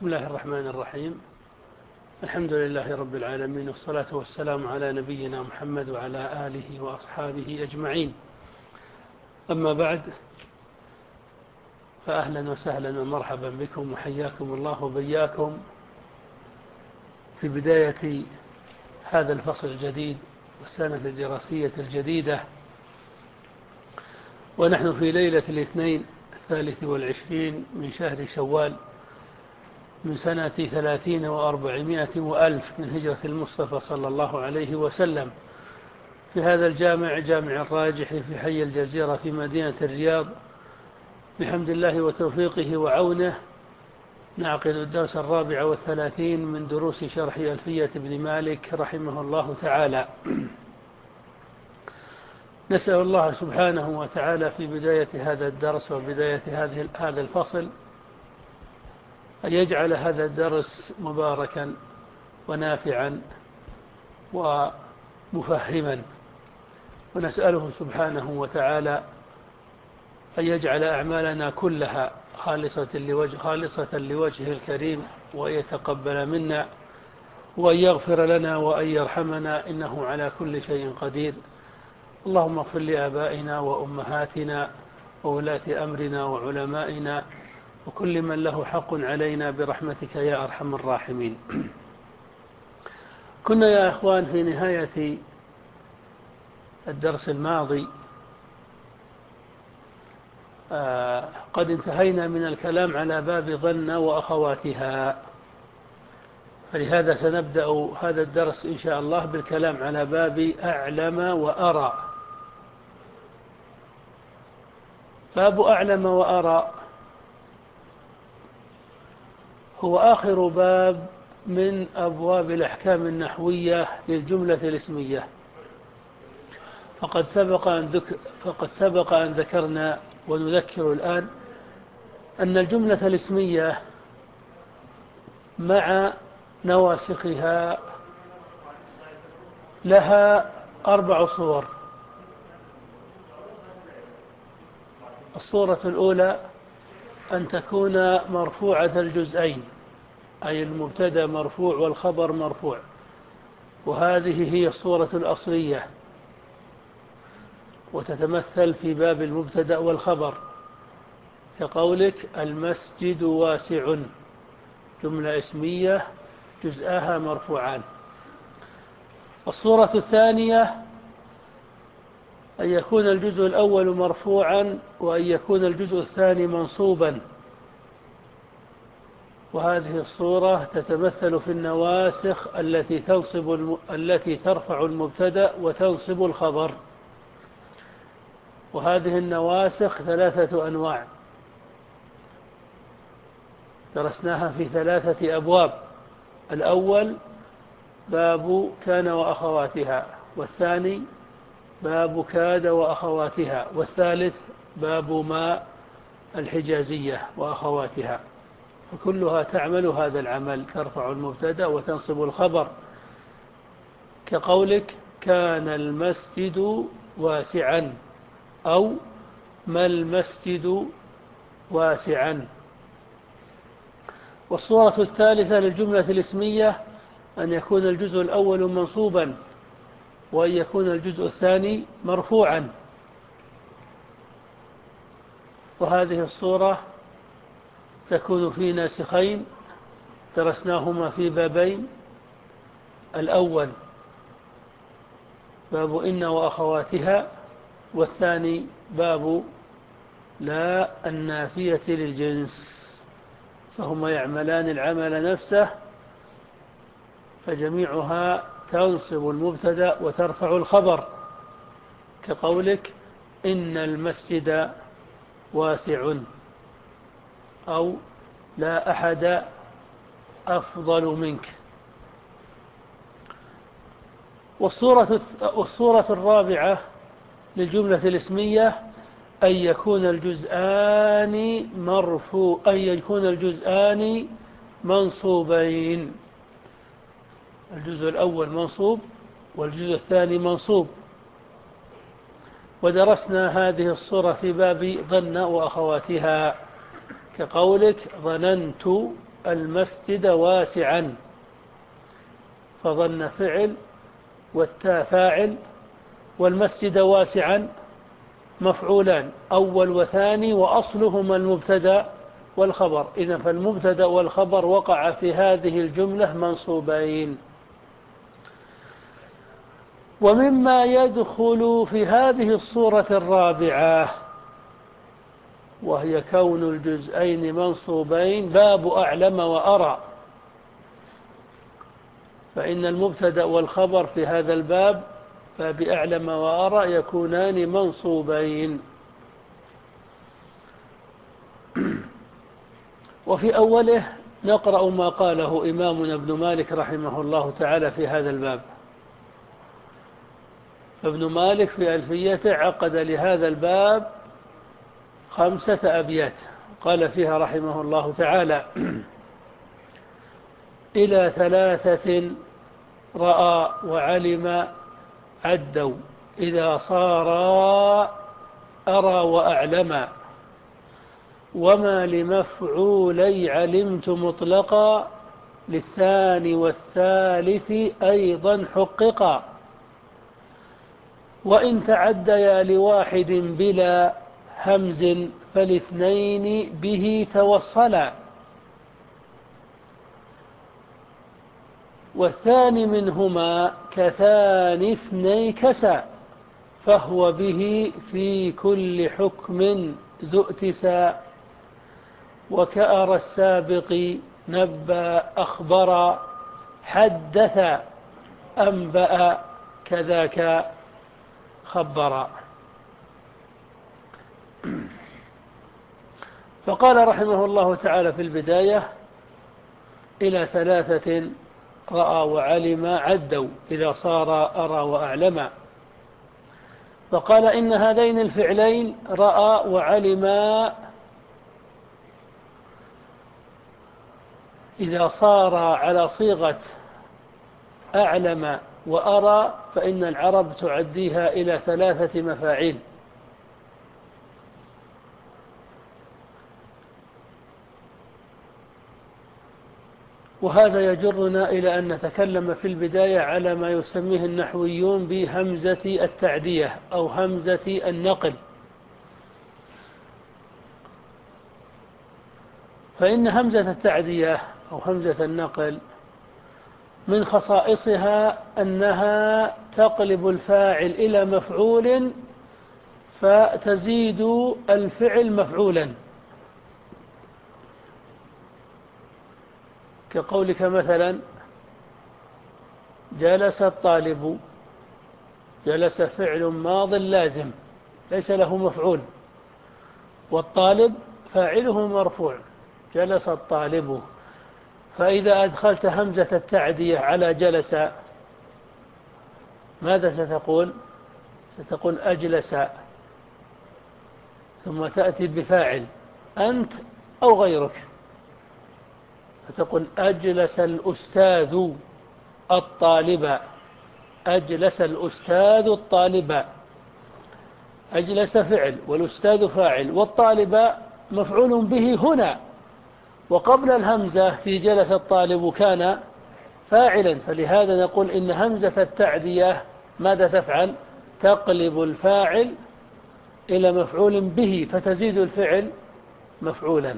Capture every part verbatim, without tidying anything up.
بسم الله الرحمن الرحيم. الحمد لله رب العالمين، والصلاة والسلام على نبينا محمد وعلى آله وأصحابه أجمعين. أما بعد، فأهلا وسهلا ومرحبا بكم وحياكم الله وبياكم في بداية هذا الفصل الجديد والسنة الدراسية الجديدة، ونحن في ليلة الاثنين الثالث والعشرين من شهر شوال من سنة ثلاثين وأربعمائة وألف من هجرة المصطفى صلى الله عليه وسلم، في هذا الجامع جامع الراجح في حي الجزيرة في مدينة الرياض. بحمد الله وتوفيقه وعونه نعقد الدرس الرابع والثلاثين من دروس شرح ألفية ابن مالك رحمه الله تعالى. نسأل الله سبحانه وتعالى في بداية هذا الدرس وبداية هذه هذا الفصل أن يجعل هذا الدرس مباركا ونافعا ومفهما، ونسأله سبحانه وتعالى أن يجعل أعمالنا كلها خالصة لوجه خالصة لوجهه الكريم، وأن يتقبل منا وأن يغفر لنا وأن يرحمنا، إنه على كل شيء قدير. اللهم اغفر لآبائنا وأمهاتنا وولاة أمرنا وعلمائنا وكل من له حق علينا برحمتك يا أرحم الراحمين. كنا يا أخوان في نهاية الدرس الماضي آه قد انتهينا من الكلام على باب ظن وأخواتها، فلهذا سنبدأ هذا الدرس إن شاء الله بالكلام على باب أعلم وأرى. باب أعلم وأرى هو آخر باب من أبواب الأحكام النحوية للجملة الاسمية. فقد سبق أن ذكر فقد سبق أن ذكرنا ونذكر الآن أن الجملة الاسمية مع نواسخها لها أربع صور. الصورة الأولى أن تكون مرفوعة الجزئين، أي المبتدأ مرفوع والخبر مرفوع، وهذه هي الصورة الأصلية، وتتمثل في باب المبتدأ والخبر، كقولك المسجد واسع، جملة اسمية جزءها مرفوعان. الصورة الثانية أن يكون الجزء الأول مرفوعا وأن يكون الجزء الثاني منصوبا، وهذه الصورة تتمثل في النواسخ التي تنصب الم... التي ترفع المبتدأ وتنصب الخبر. وهذه النواسخ ثلاثة أنواع درسناها في ثلاثة أبواب. الأول باب كان وأخواتها، والثاني باب كاد وأخواتها، والثالث باب ما الحجازية وأخواتها، فكلها تعمل هذا العمل، ترفع المبتدأ وتنصب الخبر، كقولك كان المسجد واسعا، أو ما المسجد واسعا. والصورة الثالثة للجملة الاسمية أن يكون الجزء الأول منصوبا وأن يكون الجزء الثاني مرفوعا، وهذه الصورة تكون في ناسخين درسناهما في بابين. الأول باب إن وأخواتها، والثاني باب لا النافية للجنس، فهما يعملان العمل نفسه، فجميعها تنصب المبتدأ وترفع الخبر، كقولك إن المسجد واسع، أو لا أحد أفضل منك. والصورة, والصورة الرابعة للجملة الاسمية أن يكون الجزءان مرفوع أن يكون الجزءان منصوبين، الجزء الأول منصوب والجزء الثاني منصوب. ودرسنا هذه الصورة في باب ظن وأخواتها، كقولك ظننت المسجد واسعا، فظن فعل والتاء فاعل، والمسجد واسعا مفعولان أول وثاني، وأصلهما المبتدأ والخبر. إذن فالمبتدأ والخبر وقع في هذه الجملة منصوبين. ومما يدخل في هذه الصورة الرابعة وهي كون الجزئين منصوبين باب أعلم وأرى، فإن المبتدأ والخبر في هذا الباب باب أعلم وأرى يكونان منصوبين. وفي أوله نقرأ ما قاله إمامنا ابن مالك رحمه الله تعالى في هذا الباب. ابن مالك في ألفيته عقد لهذا الباب خمسة أبيات، قال فيها رحمه الله تعالى: إلى ثلاثة رأى وعلم عدوا إذا صارا أرى وأعلما، وما لمفعولي علمت مطلقا للثاني والثالث أيضا حققا، وإن تعديا لواحد بلا همز فالاثنين به توصلا، والثاني منهما كثاني اثني كسا، فهو به في كل حكم ذو ائتساء، وكأرى السابق نبأ أخبر حدث أنبأ كذاك خبر. فقال رحمه الله تعالى في البداية: إلى ثلاثة رأى وعلم عدوا إذا صار أرى وأعلم. فقال إن هذين الفعلين رأى وعلم إذا صار على صيغة أعلم وأرى فإن العرب تعديها إلى ثلاثة مفاعيل. وهذا يجرنا إلى أن نتكلم في البداية على ما يسميه النحويون بهمزة التعدية أو همزة النقل. فإن همزة التعدية أو همزة النقل من خصائصها أنها تقلب الفاعل إلى مفعول فتزيد الفعل مفعولا، كقولك مثلا: جلس الطالب. جلس فعل ماض لازم ليس له مفعول، والطالب فاعله مرفوع، جلس الطالب. فإذا أدخلت همزة التعدية على جلس ماذا ستقول؟ ستقول أجلس، ثم تأتي بفاعل أنت أو غيرك، فتقول أجلس الأستاذ الطالب. أجلس الأستاذ الطالب. أجلس فعل والأستاذ فاعل والطالب مفعول به هنا، وقبل الهمزة في جلس الطالب كان فاعلا. فلهذا نقول إن همزة التعدية ماذا تفعل؟ تقلب الفاعل إلى مفعول به فتزيد الفعل مفعولا.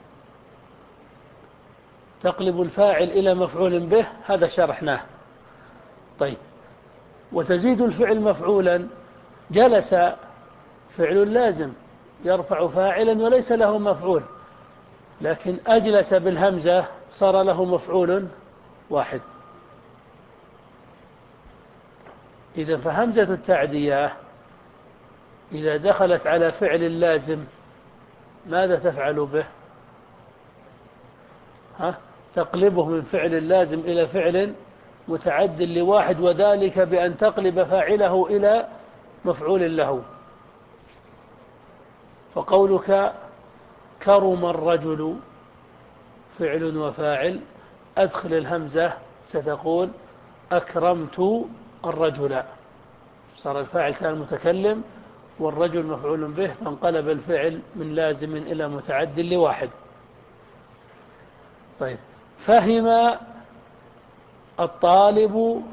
تقلب الفاعل إلى مفعول به، هذا شرحناه. طيب، وتزيد الفعل مفعولا. جلس فعل لازم يرفع فاعلا وليس له مفعول، لكن أجلس بالهمزة صار له مفعول واحد. إذا فهمزة التعدية إذا دخلت على فعل لازم ماذا تفعل به؟ ها؟ تقلبه من فعل لازم إلى فعل متعد لواحد، وذلك بأن تقلب فاعله إلى مفعول له. فقولك كرم الرجل فعل وفاعل، أدخل الهمزة ستقول أكرمت الرجل، صار الفاعل كان متكلم والرجل مفعول به، فانقلب الفعل من لازم إلى متعد لواحد. طيب، فهم الطالب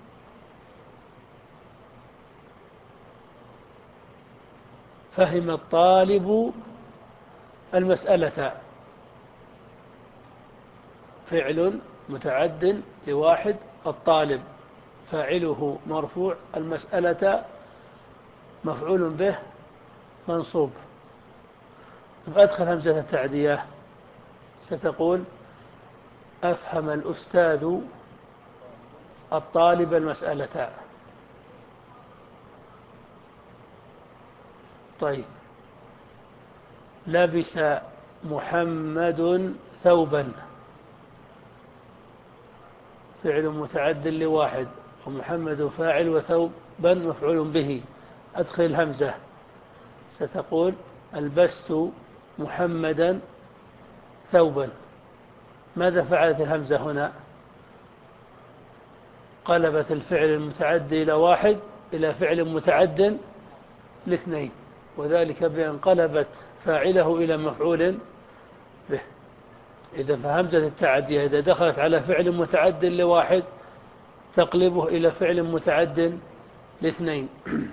فهم الطالب المسألة. فعل متعد لواحد، الطالب فاعله مرفوع، المسألة مفعول به منصوب. فأدخل همزة التعدية، ستقول أفهم الأستاذ الطالب المسألة. طيب، لبس محمد ثوبا. فعل متعد لواحد، ومحمد فاعل وثوبا مفعول به. أدخل الهمزة، ستقول ألبست محمدا ثوبا. ماذا فعلت الهمزة هنا؟ قلبت الفعل المتعد إلى واحد إلى فعل متعد لاثنين، وذلك بأن قلبت فاعله إلى مفعول به. إذا فهمزة التعدية إذا دخلت على فعل متعد لواحد تقلبه إلى فعل متعد لاثنين.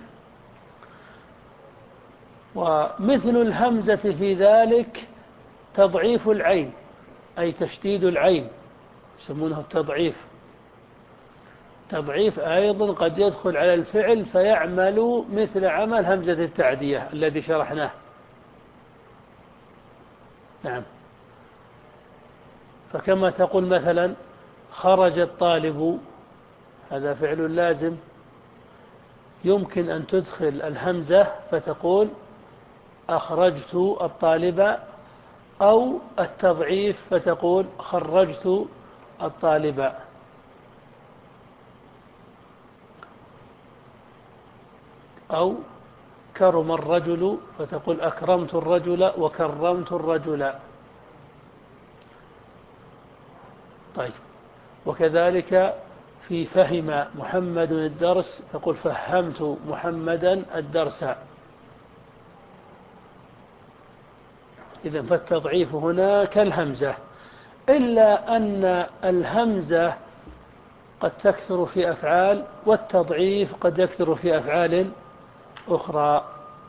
ومثل الهمزة في ذلك تضعيف العين، أي تشديد العين، يسمونه التضعيف. تضعيف أيضا قد يدخل على الفعل فيعمل مثل عمل همزة التعدية الذي شرحناه. نعم. فكما تقول مثلا خرج الطالب، هذا فعل لازم، يمكن أن تدخل الهمزة فتقول أخرجت الطالب، أو التضعيف فتقول خرجت الطالب. أو كرم الرجل فتقول أكرمت الرجل وكرمت الرجل. طيب، وكذلك في فهم محمد الدرس تقول فهمت محمدا الدرس. إذن فالتضعيف هنا كالهمزة، إلا أن الهمزة قد تكثر في أفعال، والتضعيف قد يكثر في أفعال أخرى.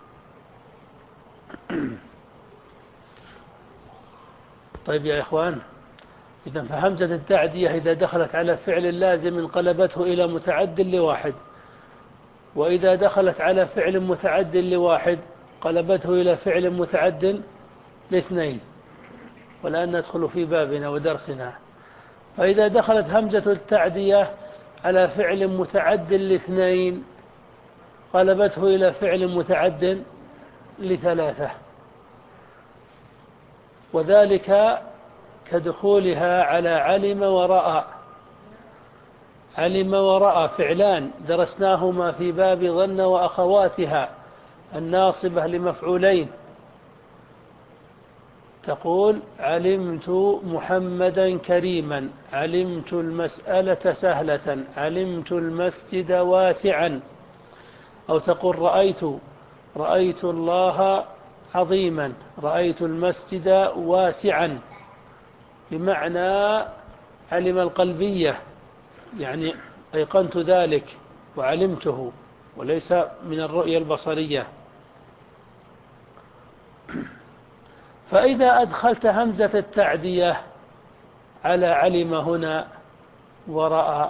طيب يا إخوان، إذن فهمزة التعدية إذا دخلت على فعل لازم انقلبته إلى متعد لواحد، وإذا دخلت على فعل متعد لواحد قلبته إلى فعل متعد لاثنين. والآن ندخل في بابنا ودرسنا. فإذا دخلت همزة التعدية على فعل متعد لاثنين قلبته إلى فعل متعد لثلاثة، وذلك كدخولها على علم ورأى. علم ورأى فعلان درسناهما في باب ظن وأخواتها الناصبة لمفعولين. تقول علمت محمدا كريما، علمت المسألة سهلة، علمت المسجد واسعا. أو تقول رأيت رأيت الله عظيما، رأيت المسجد واسعا، بمعنى علم القلبية، يعني أيقنت ذلك وعلمته، وليس من الرؤية البصرية. فإذا أدخلت همزة التعدية على علم هنا ورأى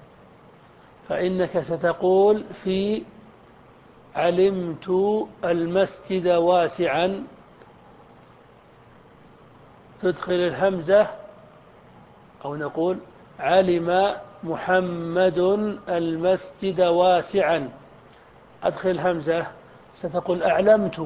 فإنك ستقول في علمت المسجد واسعا، تدخل الهمزة، أو نقول علم محمد المسجد واسعا، أدخل الهمزة، ستقول أعلمت،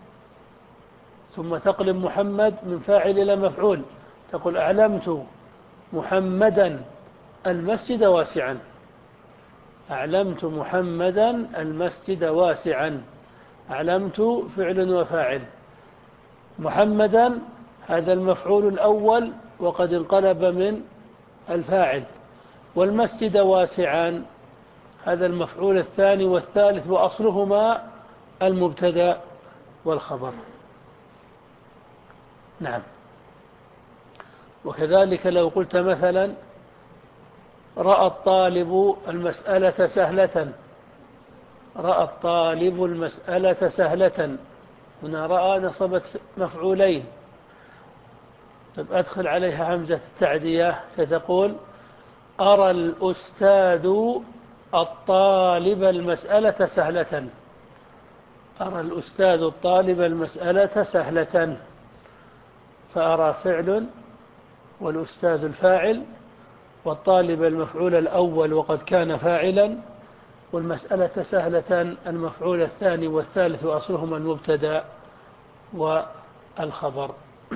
ثم تقلب محمد من فاعل إلى مفعول، تقول أعلمت محمدا المسجد واسعا، أعلمت محمدا المسجد واسعا. أعلمت فعل وفاعل، محمدا هذا المفعول الأول وقد انقلب من الفاعل، والمسجد واسعا هذا المفعول الثاني والثالث، وأصلهما المبتدأ والخبر. نعم. وكذلك لو قلت مثلا رأى الطالب المسألة سهلة، رأى الطالب المسألة سهلة، هنا رأى نصبت مفعولين. طب أدخل عليها همزة التعدية ستقول أرى الأستاذ الطالب المسألة سهلة، أرى الأستاذ الطالب المسألة سهلة، فأرى فعل والأستاذ الفاعل، والطالب المفعول الأول وقد كان فاعلا، والمسألة سهلة المفعول الثاني والثالث وأصلهما المبتدأ والخبر.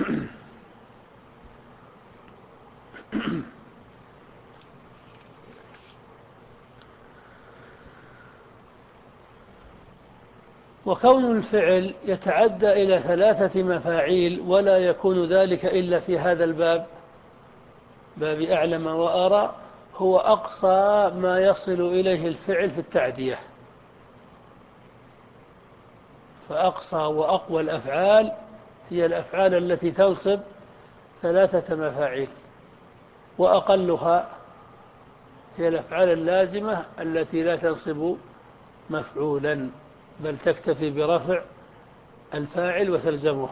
وكون الفعل يتعدى إلى ثلاثة مفاعيل ولا يكون ذلك إلا في هذا الباب، باب أعلم وأرى، هو أقصى ما يصل إليه الفعل في التعدية. فأقصى وأقوى الأفعال هي الأفعال التي تنصب ثلاثة مفاعيل، وأقلها هي الأفعال اللازمة التي لا تنصب مفعولا بل تكتفي برفع الفاعل وتلزمه.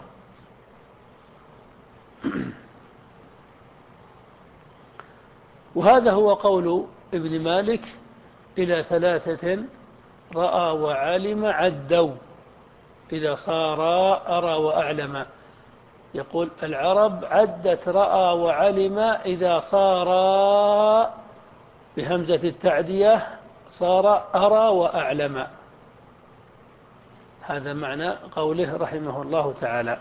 وهذا هو قول ابن مالك إلى ثلاثة رأى وعلم عدوا إذا صار أرى وأعلم. يقول العرب عدت رأى وعلم إذا صار بهمزة التعدية صار أرى وأعلم. هذا معنى قوله رحمه الله تعالى.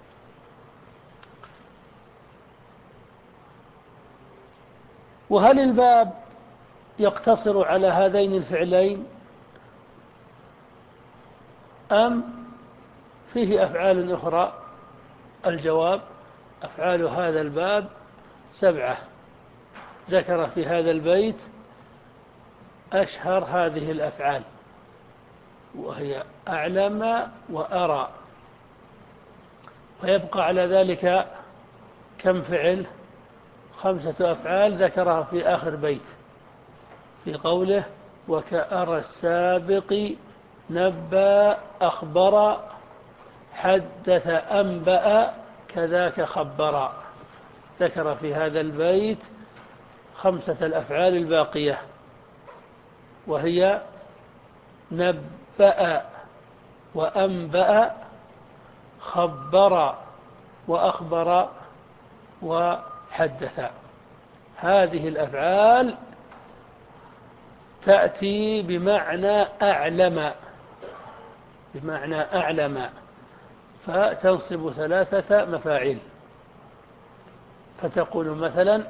وهل الباب يقتصر على هذين الفعلين أم فيه أفعال أخرى؟ الجواب أفعال هذا الباب سبعة، ذكر في هذا البيت أشهر هذه الأفعال، وهي أعلم وأرى، ويبقى على ذلك كم فعل؟ خمسة أفعال ذكرها في آخر بيت في قوله وكأرى السابق نبأ أخبر حدث أنبأ كذاك خبر. ذكر في هذا البيت خمسة الأفعال الباقية، وهي نبأ وأنبأ خبر وأخبر وحدث. هذه الأفعال تأتي بمعنى أعلم، بمعنى أعلم، فتنصب ثلاثة مفاعيل. فتقول مثلا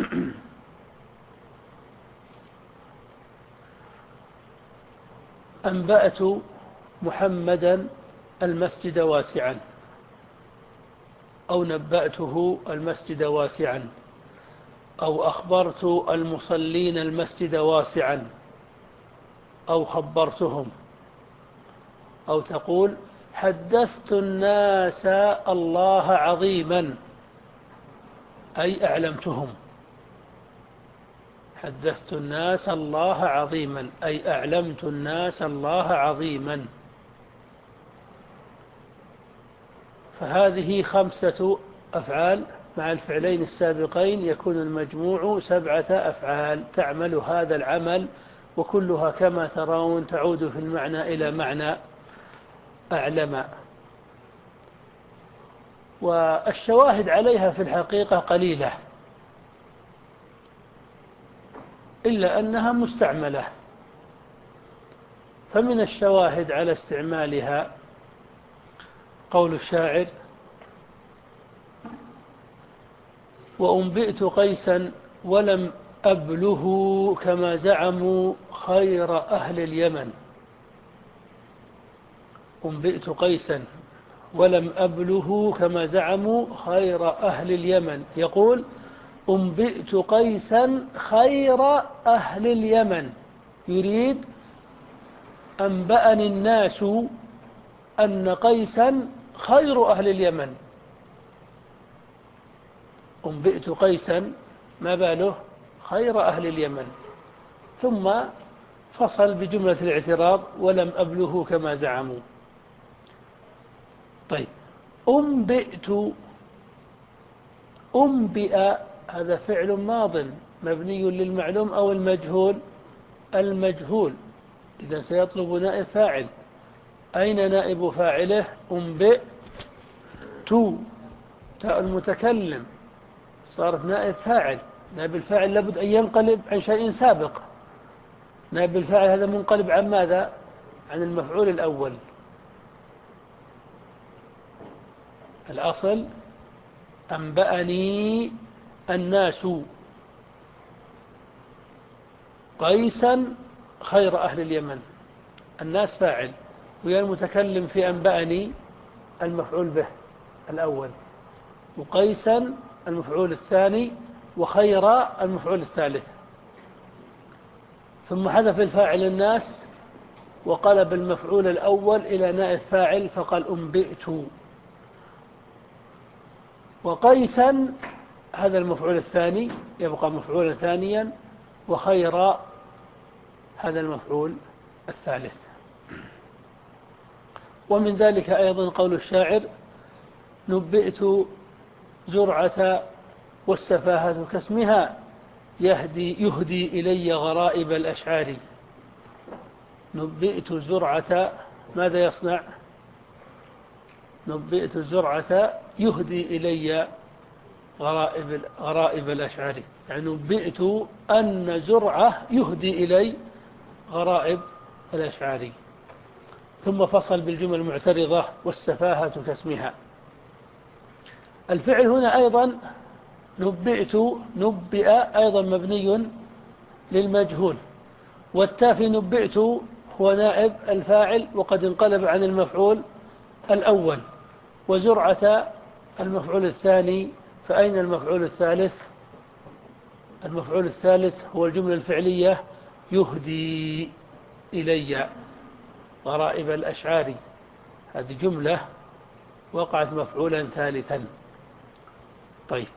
أنبأت محمدا المسجد واسعا، أو نبأته المسجد واسعا، أو أخبرت المصلين المسجد واسعا، أو خبرتهم. أو تقول حدثت الناس الله عظيما، أي أعلمتهم. حدثت الناس الله عظيما أي أعلمت الناس الله عظيما. فهذه خمسة أفعال مع الفعلين السابقين يكون المجموع سبعة أفعال تعمل هذا العمل، وكلها كما ترون تعود في المعنى إلى معنى أعلم. والشواهد عليها في الحقيقة قليلة، إلا أنها مستعملة. فمن الشواهد على استعمالها قول الشاعر وأنبئت قيسا ولم أبله كما زعموا خير أهل اليمن. أنبئت قيسا ولم أبله كما زعموا خير أهل اليمن. يقول أنبئت قيسا خير أهل اليمن، يريد أنبأني الناس أن قيسا خير أهل اليمن. أنبئت قيسا ما باله خير أهل اليمن، ثم فصل بجملة الاعتراض ولم أبله كما زعموا. طيب، أنبئت، أنبئ هذا فعل ماض مبني للمعلوم أو المجهول؟ المجهول، إذا سيطلب نائب فاعل. أين نائب فاعله؟ أنبئ تو، تاء المتكلم صارت نائب فاعل. نائب الفاعل لابد أن ينقلب عن شيء سابق. نائب الفاعل هذا منقلب عن ماذا؟ عن المفعول الأول. الأصل أنبأني الناس قيسا خير أهل اليمن. الناس فاعل، ويا المتكلم في أنبأني المفعول به الأول، وقيسا المفعول الثاني، وخير المفعول الثالث. ثم حذف الفاعل الناس وقلب المفعول الأول إلى نائب فاعل فقال أنبئت. وقيسا هذا المفعول الثاني يبقى مفعولا ثانيا، وخير هذا المفعول الثالث. ومن ذلك أيضا قول الشاعر: نبئت زرعة والسفاهة كاسمها يهدي, يهدي إلي غرائب الأشعار. نبئت زرعة ماذا يصنع؟ نبئت زرعة يهدي إلي غرائب, غرائب الأشعار، يعني نبئت أن زرعة يهدي إلي غرائب الأشعار. ثم فصل بالجمل المعترضة: والسفاهة كاسمها. الفعل هنا أيضا نبئت، نبئ أيضا مبني للمجهول، والتافي نبئت هو نائب الفاعل وقد انقلب عن المفعول الأول، وزرعة المفعول الثاني. فأين المفعول الثالث؟ المفعول الثالث هو الجملة الفعلية يهدي إلي غرائب الأشعار. هذه جملة وقعت مفعولا ثالثا. طيب،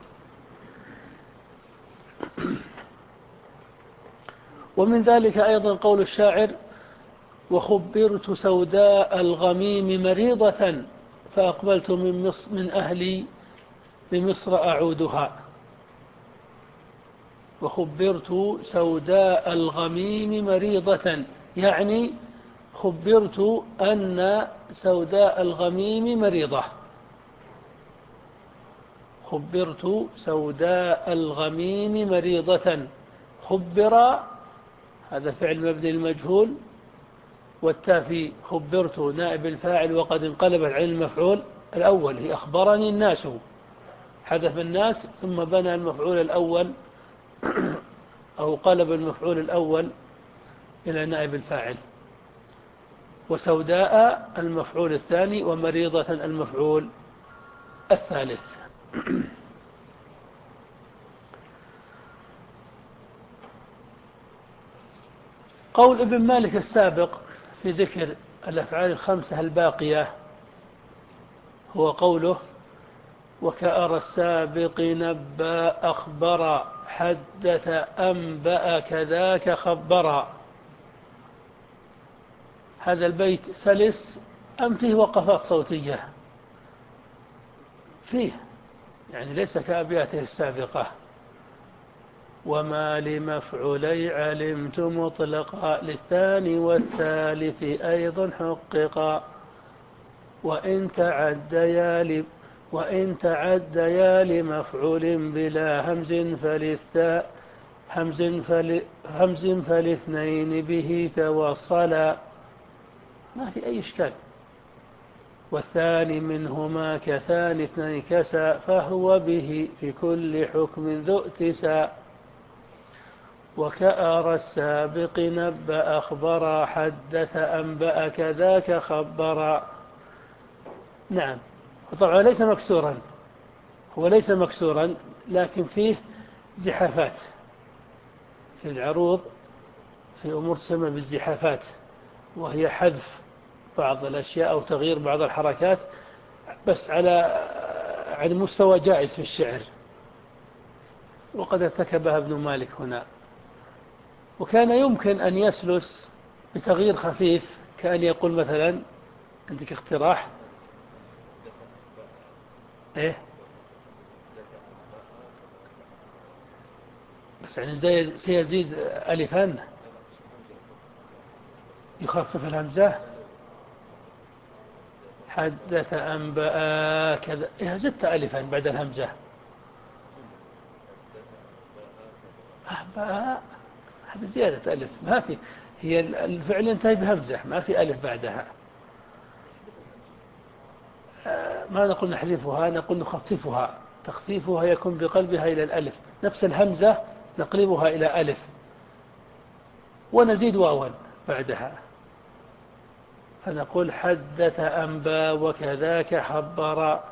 ومن ذلك أيضا قول الشاعر: وخبرت سوداء الغميم مريضة فأقبلت من, مصر من أهلي بمصر أعودها. وخبرت سوداء الغميم مريضة، يعني خبرت أن سوداء الغميم مريضة. خبرت سوداء الغميم مريضة. خبر هذا فعل مبني المجهول، والتافي خبرت نائب الفاعل وقد انقلبت عن المفعول الأول، هي أخبرني الناس، حذف الناس ثم بنى المفعول الأول أو قلب المفعول الأول إلى نائب الفاعل. وسوداء المفعول الثاني، ومريضة المفعول الثالث. قول ابن مالك السابق في ذكر الأفعال الخمسة الباقية هو قوله: وكأرى السابق نبأ أخبر حدث أنبأ كذاك خبر. هذا البيت سلس أم فيه وقفات صوتية؟ فيه، يعني ليس كأبياته السابقة. وما لمفعولي علمت مطلقا للثاني والثالث أيضا حققا. وإن تعديا ل... وإن تعديا لمفعول بلا همز فللثاء همز, فل... همز فالاثنين به توصلا. ما في أي إشكال. والثاني منهما كثاني اثنين كسا فهو به في كل حكم ذو ائتسا. وكأرى السابق نبأ أخبر حدث أنبأ كذاك خبر. نعم، وطبعا ليس مكسورا، هو ليس مكسورا لكن فيه زحافات في العروض، في أمور تسمى بالزحافات، وهي حذف بعض الأشياء أو تغيير بعض الحركات، بس على عن مستوى جائز في الشعر. وقد ارتكبها ابن مالك هنا. وكان يمكن أن يسلس بتغيير خفيف، كأن يقول مثلا، عندك اقتراح؟ إيه؟ بس يعني زي سيزيد ألفا يخفف الهمزة. حدث أنبأ كذا، إيه زدت ألفا بعد الهمزة. أنبأ هذا زيادة ألف، ما في، هي الفعل ينتهي بهمزة، ما في ألف بعدها. ما نقول نحذفها، نقول نخففها. تخفيفها يكون بقلبها إلى الألف، نفس الهمزة نقلبها إلى ألف ونزيد واوا بعدها، فنقول حدث أنبا وكذاك خبر.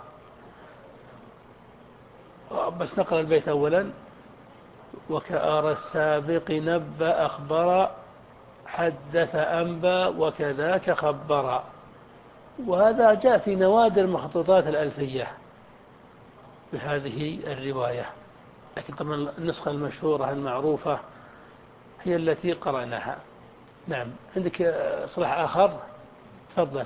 بس نقرأ البيت أولا. وكأرى السابق نبأ أخبر، حدث أنبا وكذاك خبر. وهذا جاء في نوادر مخطوطات الألفية بهذه الرواية، لكن طبعا النسخة المشهورة المعروفة هي التي قرأناها. نعم. عندك إصلاح آخر؟ تفضل.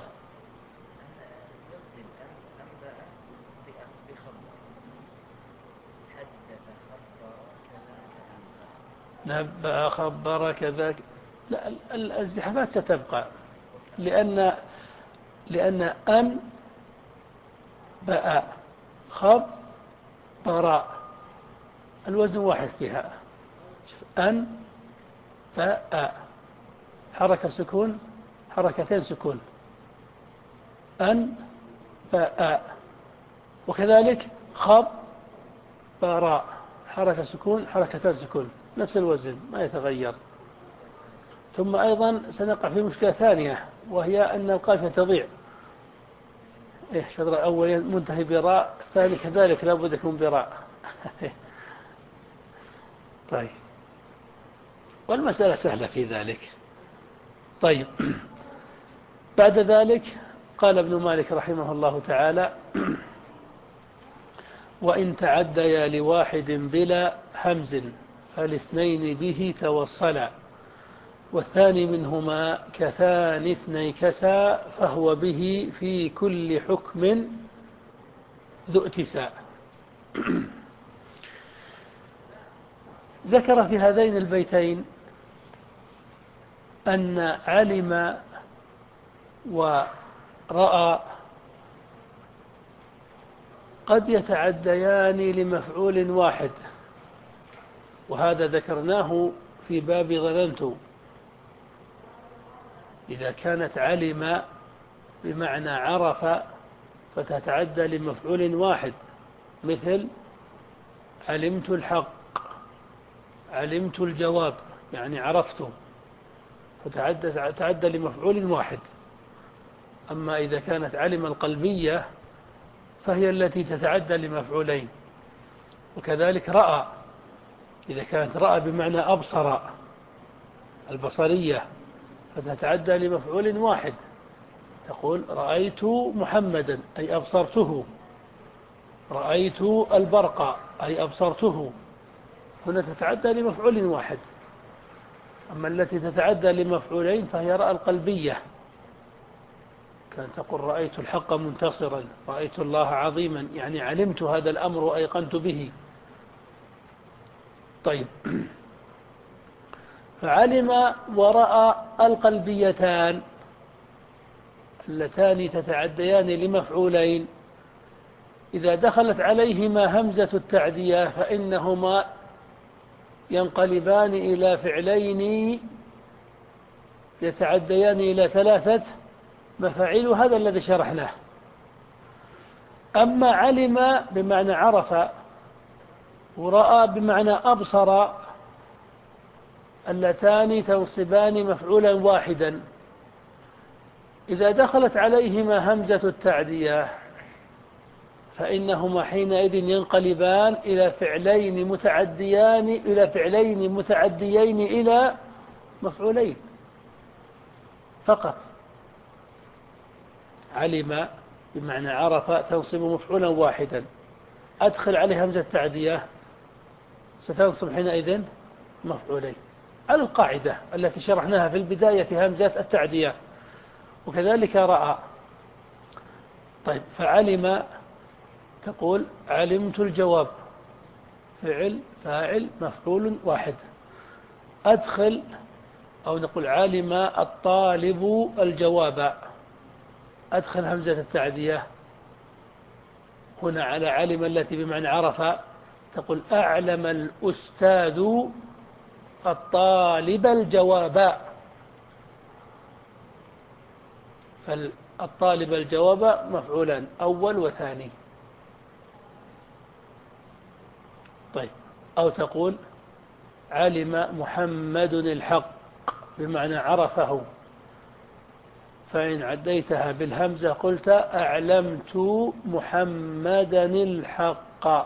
نبأ خبر كذاك، لا، الازدحامات ستبقى، لأن لأن أن بأ خب براء الوزن واحد فيها. أن باء حركة سكون، حركتين سكون، أن باء. وكذلك خب براء حركة سكون، حركتين سكون، نفس الوزن ما يتغير. ثم أيضا سنقع في مشكلة ثانية، وهي أن القافية تضيع. إيه شطر أول منتهي براء، الثاني كذلك لا بد يكون براء. طيب، والمسألة سهلة في ذلك. طيب، بعد ذلك قال ابن مالك رحمه الله تعالى: وإن تعديا لواحد بلا همز فالاثنين به توصلا، والثاني منهما كثاني اثني كسا، فهو به في كل حكم ذو اتساء. ذكر في هذين البيتين أن علم ورأى قد يتعديان لمفعول واحد، وهذا ذكرناه في باب ظننت. إذا كانت علم بمعنى عرف فتتعدى لمفعول واحد، مثل علمت الحق، علمت الجواب، يعني عرفته، فتتعدى لمفعول واحد. أما إذا كانت علم القلبية فهي التي تتعدى لمفعولين. وكذلك رأى، إذا كانت رأى بمعنى أبصر، البصرية، فتتعدى لمفعول واحد، تقول رأيت محمدا أي أبصرته، رأيت البرق أي أبصرته. هنا تتعدى لمفعول واحد. أما التي تتعدى لمفعولين فهي رأى القلبية، كان تقول رأيت الحق منتصرا، رأيت الله عظيما، يعني علمت هذا الأمر وأيقنت به. طيب، فعلم ورأى القلبيتان اللتان تتعديان لمفعولين، إذا دخلت عليهما همزة التعدية فإنهما ينقلبان إلى فعلين يتعديان إلى ثلاثة مفاعيل، هذا الذي شرحناه. أما علم بمعنى عرف ورأى بمعنى أبصر، اللتان تنصبان مفعولا واحدا، إذا دخلت عليهما همزة التعدية فإنهما حينئذ ينقلبان إلى فعلين متعديان إلى فعلين متعديين إلى مفعولين فقط. علم بمعنى عرف تنصب مفعولا واحدا، أدخل عليه همزة التعدية ستنصب حينئذ مفعولين على القاعدة التي شرحناها في البداية في همزة التعدية. وكذلك رأى. طيب فعلم تقول علمت الجواب، فعل فاعل مفعول واحد. أدخل أو نقول علم الطالب الجواب، أدخل همزة التعدية هنا على علم التي بمعنى عرف، تقول أعلم الأستاذ الطالب الجواب، فالطالب الجواب مفعولان أول وثاني. طيب أو تقول علم محمد الحق بمعنى عرفه، فإن عديتها بالهمزة قلت أعلمت محمدا الحق،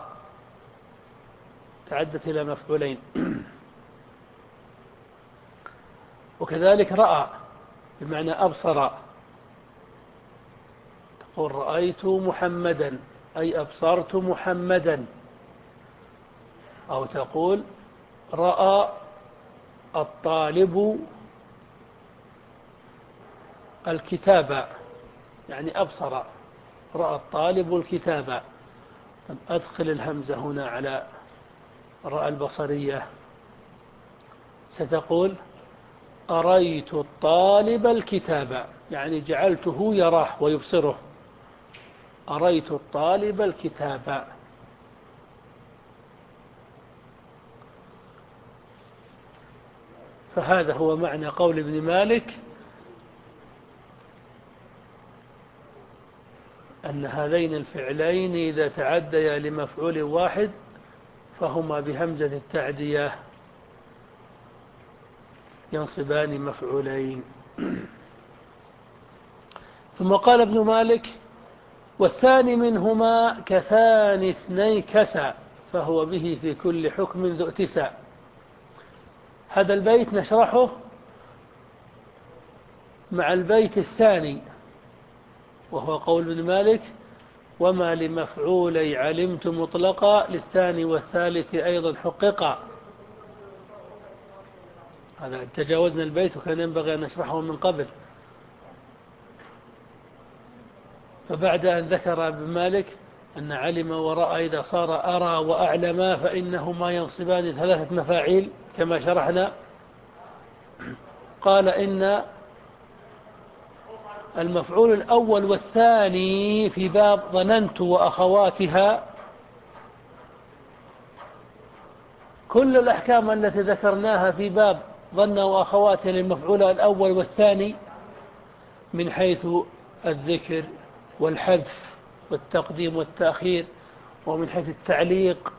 تعدت إلى مفعولين. وكذلك رأى بمعنى أبصر، تقول رأيت محمدا أي أبصرت محمدا. أو تقول رأى الطالب الكتاب، يعني أبصر، رأى الطالب الكتاب. أدخل الهمزة هنا على رأى البصرية، ستقول أريت الطالب الكتاب، يعني جعلته يراه ويبصره، أريت الطالب الكتاب. فهذا هو معنى قول ابن مالك أن هذين الفعلين إذا تعديا لمفعول واحد فهما بهمزة التعدية ينصبان مفعولين. ثم قال ابن مالك والثاني منهما كثاني اثني كسى فهو به في كل حكم ذو اتسى. هذا البيت نشرحه مع البيت الثاني، وهو قول ابن مالك وما لمفعولي علمت مطلقا للثاني والثالث أيضا حققا. هذا تجاوزنا البيت وكان ينبغي أن نشرحه من قبل. فبعد أن ذكر ابن مالك أن علم ورأى إذا صار أرى وأعلم فإنهما ينصبان ثلاثة مفاعيل كما شرحنا، قال إن المفعول الأول والثاني في باب ظننت وأخواتها كل الأحكام التي ذكرناها في باب ظن وأخواتها للمفعول الأول والثاني من حيث الذكر والحذف والتقديم والتأخير، ومن حيث التعليق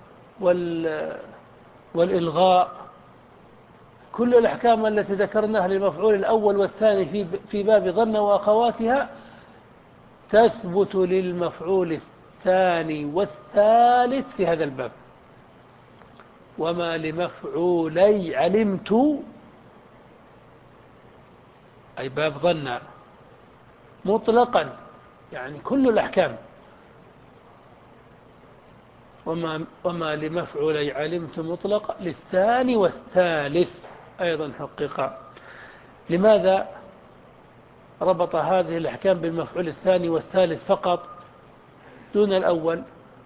والإلغاء، كل الأحكام التي ذكرناها للمفعول الأول والثاني في في باب ظن وأخواتها تثبت للمفعول الثاني والثالث في هذا الباب. وما لمفعولي علمت أي باب ظن مطلقا يعني كل الأحكام، وما, وما لمفعولي علمت مطلقا للثاني والثالث أيضا حققا. لماذا ربط هذه الأحكام بالمفعول الثاني والثالث فقط دون الأول؟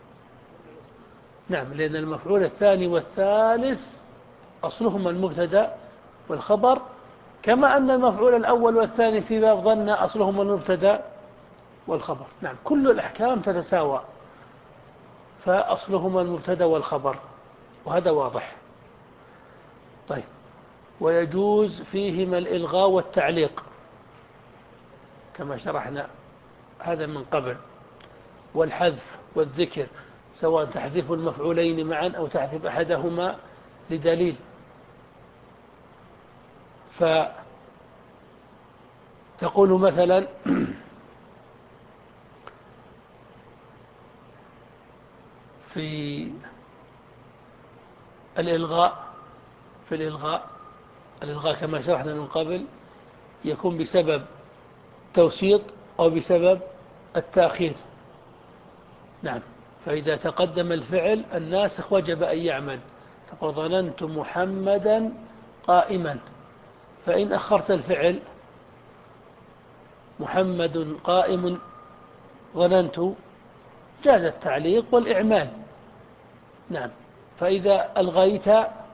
نعم، لأن المفعول الثاني والثالث أصلهما المبتدا والخبر، كما أن المفعول الأول والثاني في باب ظن أصلهما المبتدا والخبر. نعم، كل الأحكام تتساوى فأصلهما المبتدا والخبر، وهذا واضح. طيب، ويجوز فيهما الإلغاء والتعليق كما شرحنا هذا من قبل، والحذف والذكر، سواء تحذف المفعولين معا أو تحذف أحدهما لدليل. فتقول مثلا في الإلغاء في الإلغاء الإلغاء كما شرحنا من قبل يكون بسبب توسيط أو بسبب التأخير. نعم، فإذا تقدم الفعل الناسخ وجب أن يعمل، تقول ظننت محمدا قائما، فإن أخرت الفعل محمد قائم ظننت جاز التعليق والإعمال. نعم. فإذا ألغيت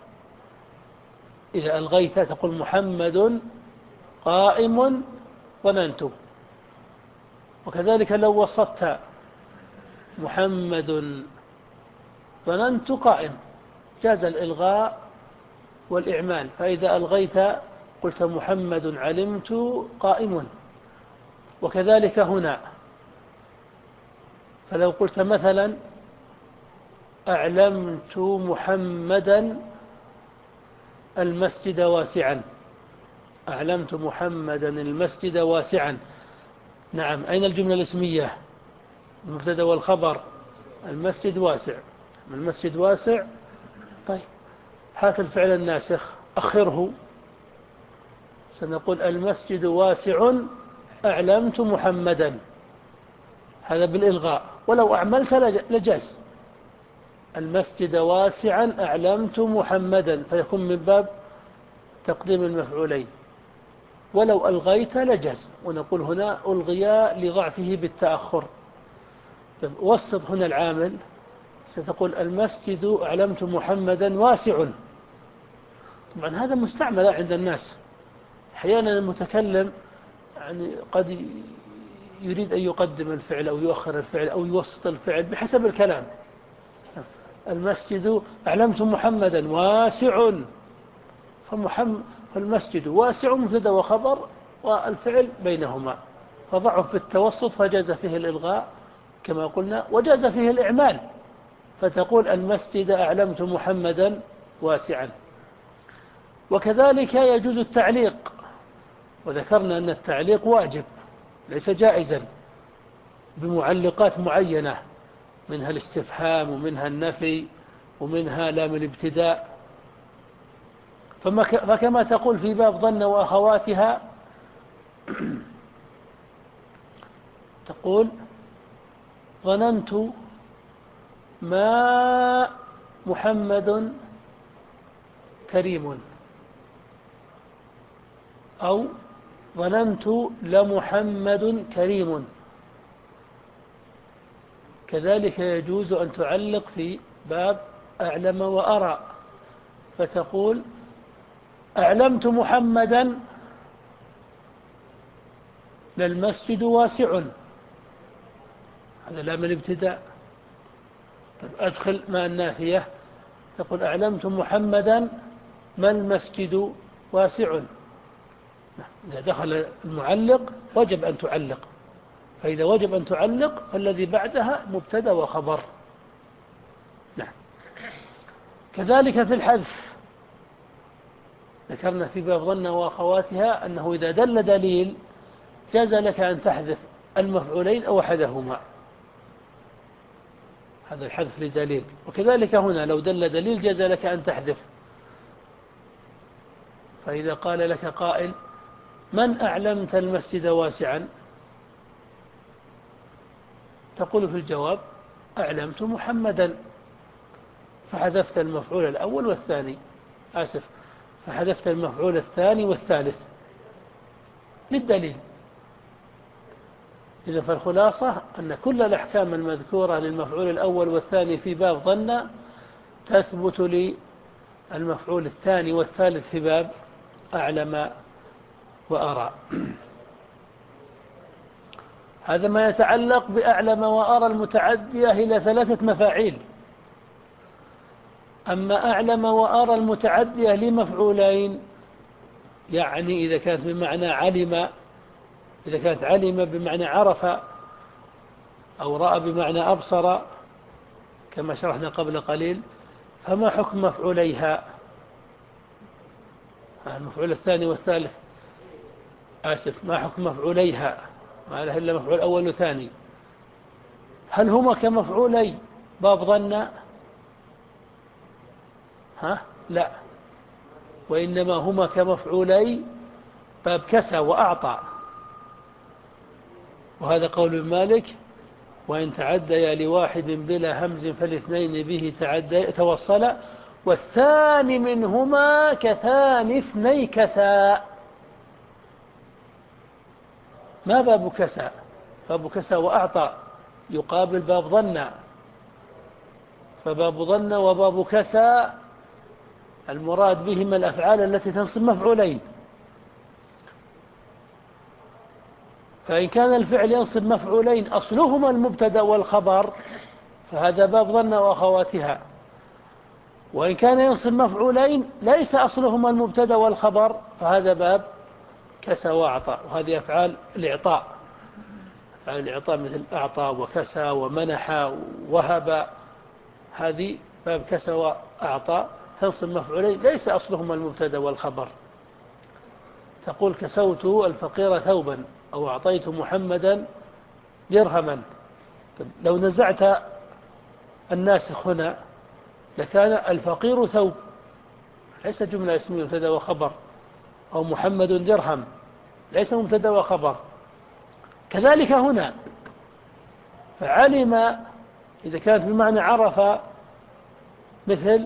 إذا ألغيت تقول محمد قائم ظننت. وكذلك لو وسطت محمد ظننت قائم جاز الإلغاء والإعمال. فإذا ألغيت قلت محمد علمت قائم. وكذلك هنا، فلو قلت مثلا أعلمت محمدا المسجد واسعا، أعلمت محمدا المسجد واسعا. نعم. أين الجملة الاسمية؟ المبتدا والخبر. المسجد واسع. المسجد واسع. طيب، هات الفعل الناسخ أخره، سنقول المسجد واسع أعلمت محمدا، هذا بالإلغاء. ولو أعملت لجاز. المسجد واسعا أعلمت محمدا، فيكون من باب تقديم المفعولين. ولو ألغيت لجاز، ونقول هنا ألغي لضعفه بالتأخر. طيب، وسط هنا العامل، ستقول المسجد أعلمت محمدا واسع. طبعا هذا مستعمل عند الناس. أحيانا المتكلم يعني قد يريد أن يقدم الفعل أو يؤخر الفعل أو يوسط الفعل بحسب الكلام. المسجد أعلمت محمدا واسع، فمحمد فالمسجد واسع مبتدا وخبر والفعل بينهما، فضعف بالتوسط فجاز فيه الإلغاء كما قلنا، وجاز فيه الإعمال، فتقول المسجد أعلمت محمدا واسعا. وكذلك يجوز التعليق، وذكرنا أن التعليق واجب ليس جائزا، بمعلقات معينة، منها الاستفهام ومنها النفي ومنها لام الابتداء. فكما تقول في باب ظن وأخواتها تقول ظننت ما محمد كريم، أو ظننت لمحمد كريم. كذلك يجوز أن تعلق في باب أعلم وأرى، فتقول أعلمت محمدا للمسجد واسع، هذا لام الابتداء. طيب، أدخل مع النافية، تقول أعلمت محمدا ما المسجد واسع. إذا دخل المعلق وجب أن تعلق، فإذا وجب أن تعلق فالذي بعدها مبتدا وخبر. نعم. كذلك في الحذف، ذكرنا في باب ظن وأخواتها أنه إذا دل دليل جاز لك أن تحذف المفعولين أو أحدهما، هذا الحذف لدليل. وكذلك هنا لو دل دليل جاز لك أن تحذف. فإذا قال لك قائل من أعلمت المسجد واسعا، تقول في الجواب أعلمت محمدا، فحذفت المفعول الأول والثاني، آسف فحذفت المفعول الثاني والثالث للدليل. إذن فالخلاصة أن كل الأحكام المذكورة للمفعول الأول والثاني في باب ظن تثبت للمفعول الثاني والثالث في باب أعلم وأرى. هذا ما يتعلق بأعلم وأرى المتعدية إلى ثلاثة مفاعيل. أما أعلم وأرى المتعدية لمفعولين، يعني إذا كانت بمعنى علم، إذا كانت علم بمعنى عرف، أو رأى بمعنى أبصر كما شرحنا قبل قليل، فما حكم مفعوليها؟ المفعول الثاني والثالث، آسف ما حكم مفعوليها؟ ما له إلا مفعول أول وثاني. هل هما كمفعولي باب ظن؟ ها؟ لا، وإنما هما كمفعولي باب كسى وأعطى. وهذا قول مالك وإن تعديا لواحد بلا همز فالاثنين به تعدي توصل، والثاني منهما كثاني اثني كساء. ما باب كساء؟ باب كساء وأعطى يقابل باب ظن، فباب ظن وباب كساء المراد بهما الأفعال التي تنصب مفعولين. فإن كان الفعل ينصب مفعولين أصلهما المبتدأ والخبر فهذا باب ظن وأخواتها، وإن كان ينصب مفعولين ليس أصلهما المبتدأ والخبر فهذا باب كسى وأعطى. وهذه أفعال الإعطاء، أفعال الإعطاء مثل أعطى وكسى ومنح وهب، هذه باب كسى وأعطى تنصب مفعولين ليس أصلهما المبتدأ والخبر. تقول كسوت الفقير ثوبا أو أعطيت محمدا درهما. لو نزعت الناسخ هنا لكان الفقير ثوب، ليس جملة اسمية مبتدأ وخبر، أو محمد درهم ليس مبتدأ وخبر. كذلك هنا فعلم إذا كانت بمعنى عرف، مثل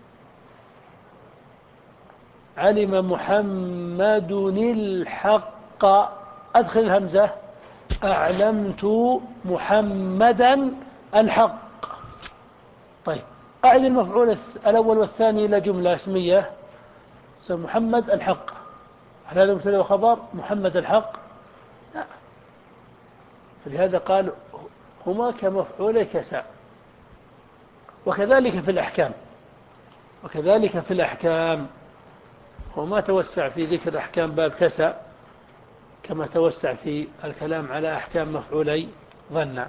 علم محمد الحق، أدخل الهمزة، أعلمت محمدا الحق. طيب أعد المفعول الأول والثاني إلى جملة اسمية، محمد الحق، هل هذا مبتدأ وخبر محمد الحق؟ لا. فلهذا قال هما كمفعول كساء. وكذلك في الأحكام، وكذلك في الأحكام وما توسع في ذكر أحكام باب كساء كما توسع في الكلام على أحكام مفعولي ظن.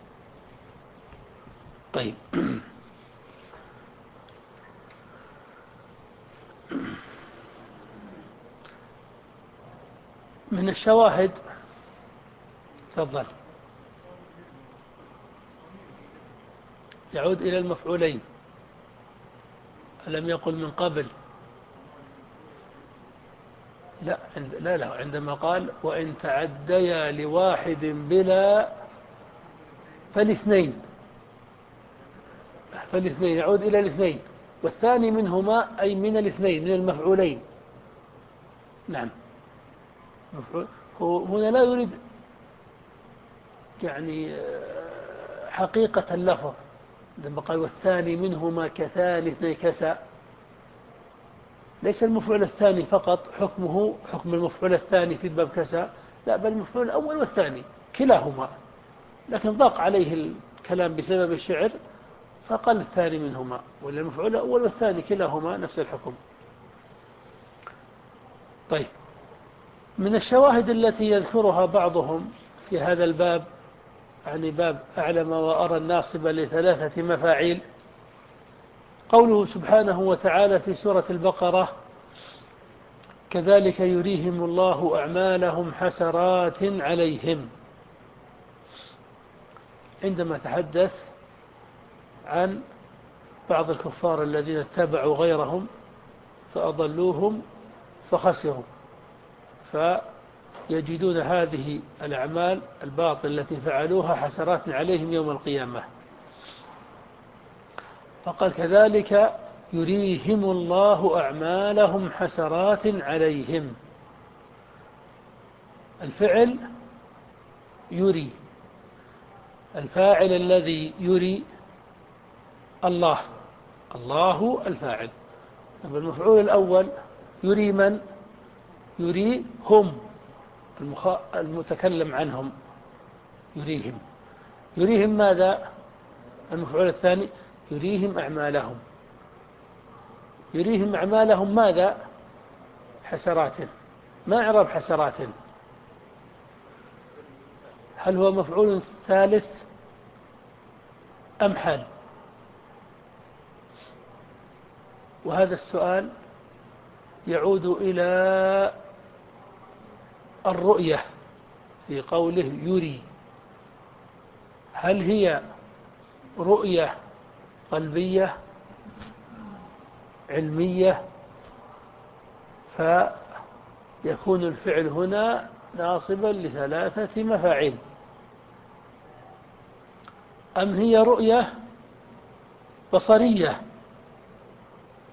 طيب من الشواهد، تفضل، يعود إلى المفعولين. ألم يقل من قبل؟ لا عند لا لا عندما قال وإن تعديا لواحد بلا فالاثنين، فالاثنين يعود إلى الاثنين، والثاني منهما أي من الاثنين من المفعولين. نعم، مفعول. هو هنا لا يريد يعني حقيقة اللفظ عندما قال والثاني منهما كثاني اثني كساء، ليس المفعول الثاني فقط حكمه حكم المفعول الثاني في باب كساء، لا، بل المفعول الأول والثاني كلاهما، لكن ضاق عليه الكلام بسبب الشعر فقال الثاني منهما، ولا المفعول الأول والثاني كلاهما نفس الحكم. طيب من الشواهد التي يذكرها بعضهم في هذا الباب، يعني باب أعلم وأرى الناصب لثلاثة مفاعيل، قوله سبحانه وتعالى في سورة البقرة كذلك يريهم الله أعمالهم حسرات عليهم، عندما تحدث عن بعض الكفار الذين اتبعوا غيرهم فأضلوهم فخسروا، فيجدون هذه الأعمال الباطلة التي فعلوها حسرات عليهم يوم القيامة. فقال كذلك يريهم الله أعمالهم حسرات عليهم. الفعل يري، الفاعل الذي يري الله، الله الفاعل. المفعول الأول يري من؟ يري هم المتكلم عنهم، يريهم. يريهم ماذا؟ المفعول الثاني يريهم أعمالهم. يريهم أعمالهم ماذا؟ حسرات. ما إعراب حسرات؟ هل هو مفعول ثالث أم حال؟ وهذا السؤال يعود إلى الرؤية في قوله يري، هل هي رؤية قلبية علمية فيكون الفعل هنا ناصبا لثلاثة مفاعيل، أم هي رؤية بصرية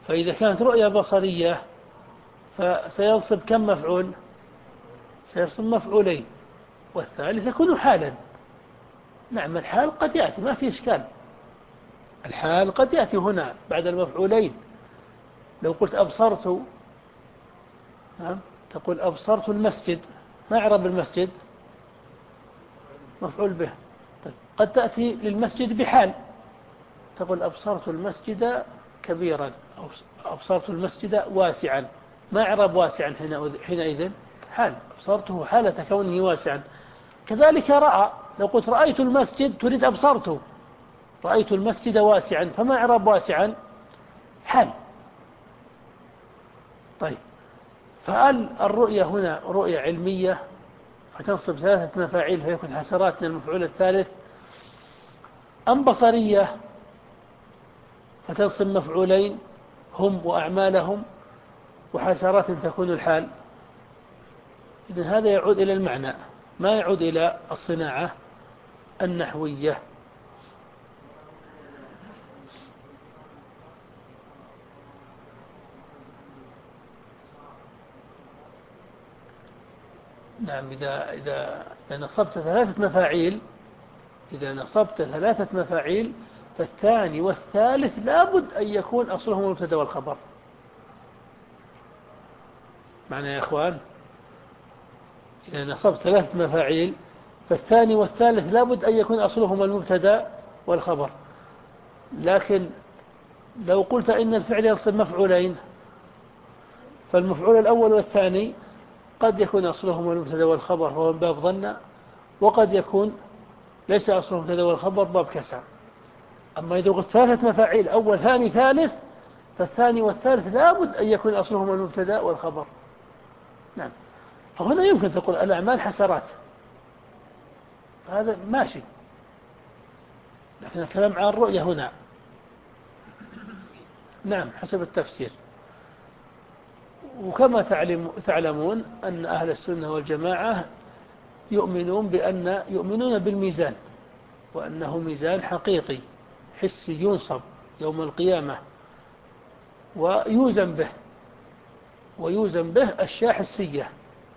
فإذا كانت رؤية بصرية فسينصب كم مفعول؟ سينصب مفعولين، والثالث يكون حالا. نعم، الحال قد يأتي، ما في إشكال، الحال قد يأتي هنا بعد المفعولين. لو قلت أبصرت، نعم، تقول أبصرت المسجد، ما إعراب المسجد؟ مفعول به. طيب قد تأتي للمسجد بحال، تقول أبصرت المسجد كبيرا، أو أبصرت المسجد واسعا، ما إعراب واسعا حينئذ؟ حال، أبصرته حالة كونه واسعا. كذلك رأى، لو قلت رأيت المسجد تريد أبصرته، رأيت المسجد واسعا، فما إعراب واسعا؟ حال. طيب، فهل الرؤية هنا رؤية علمية فتنصب ثلاثة مفاعيل فيكون حسرات من المفعول الثالث، أم بصرية فتنصب مفعولين هم وأعمالهم وحسرات تكون الحال؟ إذن هذا يعود إلى المعنى، ما يعود إلى الصناعة النحوية. نعم، إذا, إذا, إذا نصبت ثلاثة مفاعيل إذا نصبت ثلاثة مفاعيل فالثاني والثالث لابد أن يكون أصلهم المبتدا والخبر. معنى يا أخوان، إذا نصبت ثلاثة مفاعيل فالثاني والثالث لابد أن يكون أصلهما المبتدا والخبر. لكن لو قلت إن الفعل ينصب مفعولين، فالمفعول الأول والثاني قد يكون أصلهما المبتدا والخبر هو من باب ظن، وقد يكون ليس أصلهم المبتدا والخبر باب كسر. أما إذا قلت ثلاثة مفاعيل أول ثاني ثالث، فالثاني والثالث لابد أن يكون أصلهما المبتدا والخبر. نعم، فهنا يمكن تقول الأعمال حسرات، هذا ماشي، لكن الكلام عن الرؤية هنا. نعم، حسب التفسير. وكما تعلمون أن أهل السنة والجماعة يؤمنون بأن يؤمنون بالميزان، وأنه ميزان حقيقي حسي ينصب يوم القيامة ويوزن به ويوزن به أشياء حسية.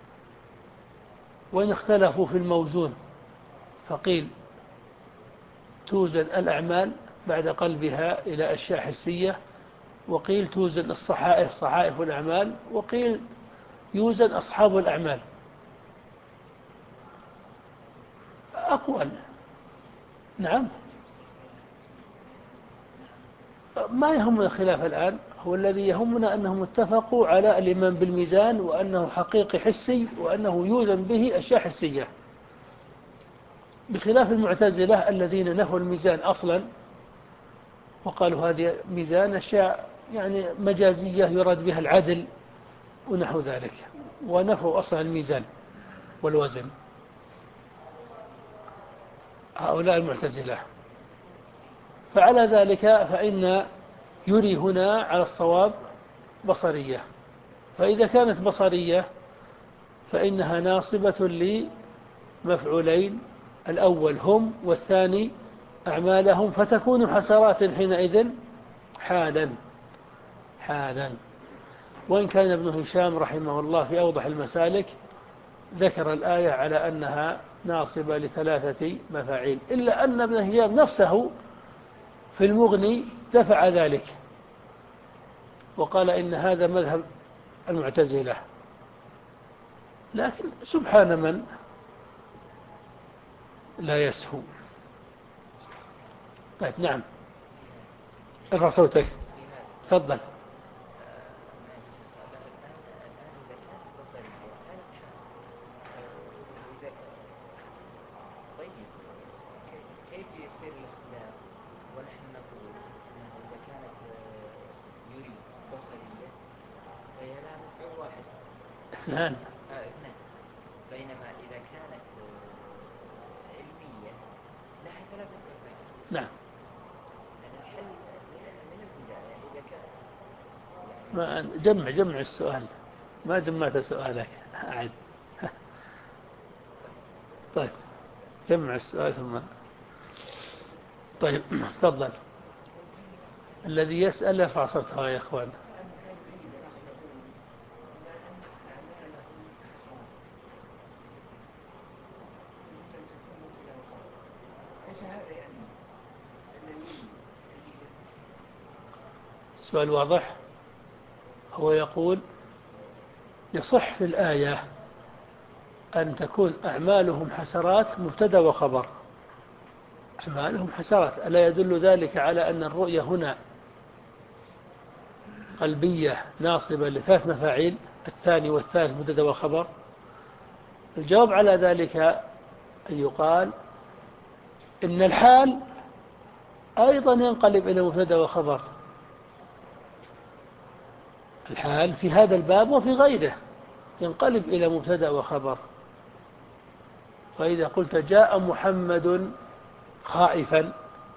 وإن اختلفوا في الموزون فقيل توزن الأعمال بعد قلبها إلى أشياء حسية، وقيل توزن الصحائف صحائف الأعمال، وقيل يوزن أصحاب الأعمال. أقوال. نعم، ما يهمنا الخلاف الآن، هو الذي يهمنا أنهم اتفقوا على الإيمان بالميزان، وأنه حقيقي حسي، وأنه يوزن به أشياء حسية، بخلاف المعتزلة الذين نفوا الميزان أصلا وقالوا هذه ميزان أشياء يعني مجازية يراد بها العدل ونحو ذلك، ونفوا أصلا الميزان والوزن، هؤلاء المعتزلة. فعلى ذلك فإن يري هنا على الصواب بصرية. فإذا كانت بصرية فإنها ناصبة لمفعولين، الأول هم والثاني أعمالهم، فتكون حسرات حينئذ حالا حالا. وإن كان ابن هشام رحمه الله في أوضح المسالك ذكر الآية على أنها ناصبة لثلاثة مفاعيل، إلا أن ابن هشام نفسه في المغني دفع ذلك وقال إن هذا مذهب المعتزلة. لكن سبحان من لا يسهو. طيب، نعم، ارفع صوتك، تفضل. كيف يصير الاختلاف ونحن نقول أنها إذا كانت يري بصرية فهي لها مفعول واحد اثنان. آه اثنان، بينما إذا كانت علمية لها ثلاثة مفاعيل. نعم، يعني الحل من البداية إذا كان ما جمع جمع السؤال، ما جمعت سؤالك أعد. طيب، جمع السؤال ثم. طيب، تفضل. الذي يسأل يرفع صوتها يا إخوان. السؤال واضح. هو يقول يصح في الآية أن تكون أعمالهم حسرات مبتدأ وخبر. أعمالهم حسرات، ألا يدل ذلك على أن الرؤية هنا قلبية ناصبة لثلاث مفاعيل، الثاني والثالث مبتدأ وخبر؟ الجواب على ذلك أن يقال إن الحال أيضا ينقلب إلى مبتدأ وخبر. الحال في هذا الباب وفي غيره ينقلب إلى مبتدأ وخبر. فإذا قلت جاء محمد خائفا،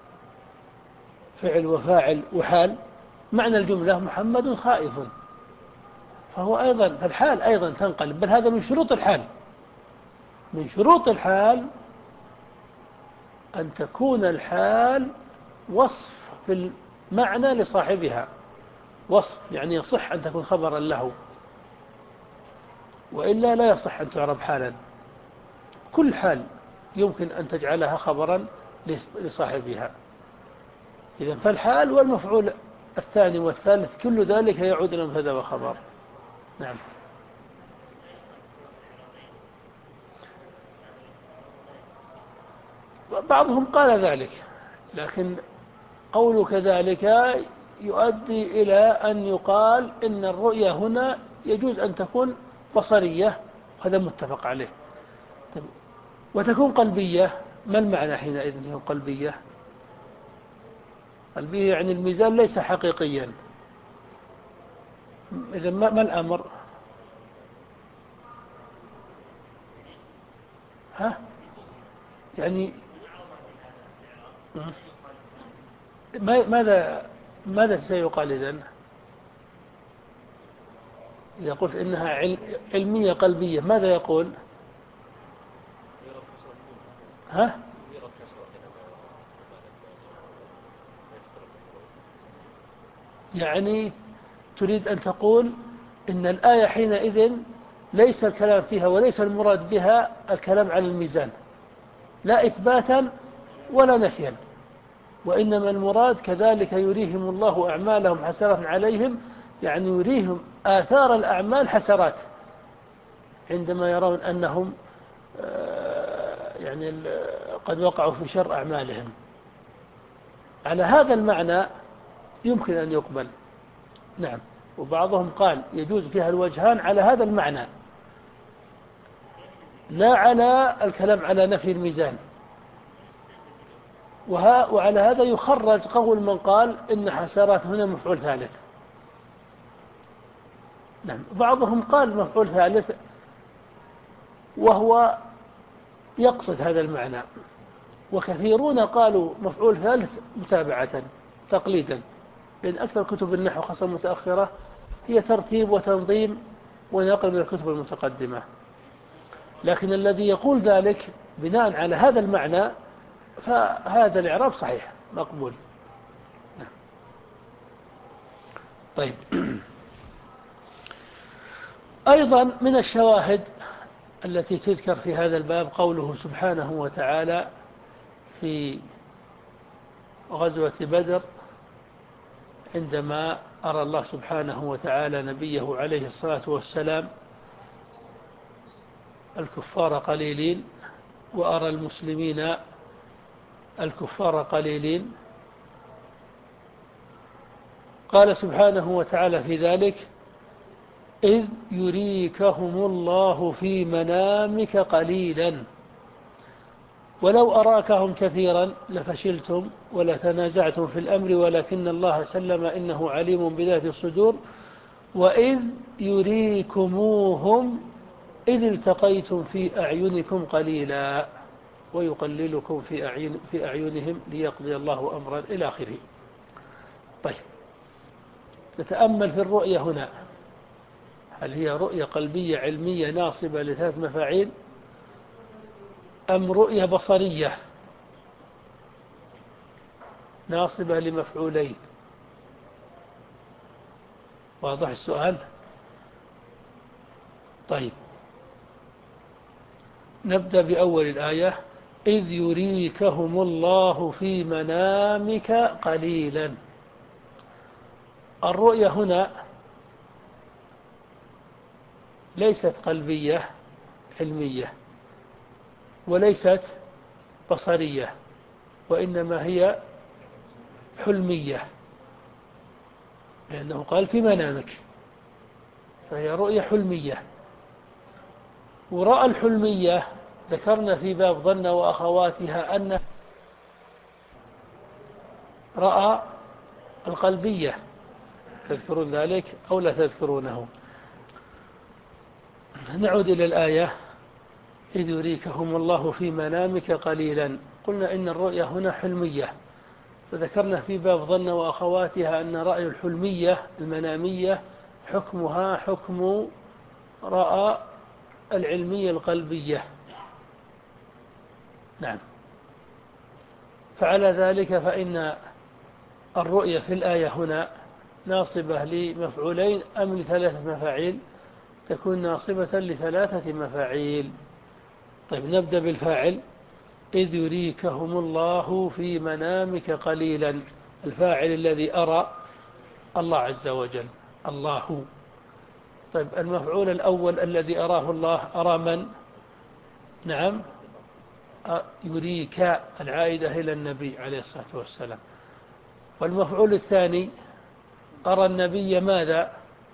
فعل وفاعل وحال، معنى الجملة محمد خائف، فهو أيضا فالحال أيضا تنقلب، بل هذا من شروط الحال. من شروط الحال أن تكون الحال وصف في المعنى لصاحبها، وصف يعني يصح أن تكون خبرا له، وإلا لا يصح أن تعرب حالا. كل حال يمكن أن تجعلها خبرا لصاحبها. إذن فالحال والمفعول الثاني والثالث كل ذلك يعود إلى مبتدأ وخبر. نعم. بعضهم قال ذلك، لكن قول كذلك يؤدي إلى أن يقال إن الرؤية هنا يجوز أن تكون بصرية، هذا متفق عليه، وتكون قلبية. ما المعنى حينئذ تكون قلبية؟ قلبية يعني الميزان ليس حقيقيا. إذن ما الأمر؟ ها؟ يعني ماذا ماذا سيقال إذن؟ إذا قلت إنها علمية قلبية ماذا يقول؟ ها؟ يعني تريد أن تقول إن الآية حينئذ ليس الكلام فيها وليس المراد بها الكلام على الميزان، لا إثباتا ولا نفيا، وإنما المراد كذلك يريهم الله أعمالهم حسرات عليهم، يعني يريهم آثار الأعمال حسرات عندما يرون أنهم يعني قد وقعوا في شر أعمالهم. على هذا المعنى يمكن أن يقبل. نعم. وبعضهم قال يجوز فيها الوجهان على هذا المعنى، لا على الكلام على نفي الميزان. وعلى هذا يخرج قول من قال إن حسرات هنا مفعول ثالث. نعم. بعضهم قال مفعول ثالث وهو يقصد هذا المعنى، وكثيرون قالوا مفعول ثالث متابعة تقليدا، لأن أكثر كتب النحو خاصة المتأخرة هي ترتيب وتنظيم ونقل من الكتب المتقدمة. لكن الذي يقول ذلك بناء على هذا المعنى فهذا الإعراب صحيح مقبول. طيب. أيضا من الشواهد التي تذكر في هذا الباب قوله سبحانه وتعالى في غزوة بدر عندما أرى الله سبحانه وتعالى نبيه عليه الصلاة والسلام الكفار قليلين وأرى المسلمين الكفار قليلين، قال سبحانه وتعالى في ذلك إذ يريكهم الله في منامك قليلا ولو أراكهم كثيرا لفشلتم ولتنازعتم في الأمر ولكن الله سلم إنه عليم بذات الصدور وإذ يريكموهم إذ التقيتم في أعينكم قليلا ويقللكم في, أعين في أعينهم ليقضي الله أمرا إلى آخره. طيب، نتأمل في الرؤية هنا، هل هي رؤية قلبية علمية ناصبة لثلاث مفاعيل أم رؤية بصرية ناصبة لمفعولين؟ واضح السؤال؟ طيب، نبدأ بأول الآية: إذ يريكهم الله في منامك قليلا. الرؤية هنا ليست قلبية علمية، وليست بصرية، وإنما هي حلمية، لأنه قال في منامك، فهي رؤية حلمية. ورأى الحلمية ذكرنا في باب ظن وأخواتها أن رأى القلبية، تذكرون ذلك أو لا تذكرونه؟ نعود إلى الآية: إذ يريكهم الله في منامك قليلا. قلنا إن الرؤية هنا حلمية، فذكرنا في باب ظن وأخواتها أن رأي الحلمية المنامية حكمها حكم رأى العلمية القلبية. نعم. فعلى ذلك فإن الرؤية في الآية هنا ناصبة لمفعولين أم لثلاثة مفاعيل؟ تكون ناصبة لثلاثة مفاعيل. طيب، نبدأ بالفاعل: إذ يريكهم الله في منامك قليلا. الفاعل الذي أرى الله عز وجل، الله. طيب، المفعول الأول الذي أراه الله أرى من؟ نعم، يريك العائدة إلى النبي عليه الصلاة والسلام. والمفعول الثاني أرى النبي ماذا؟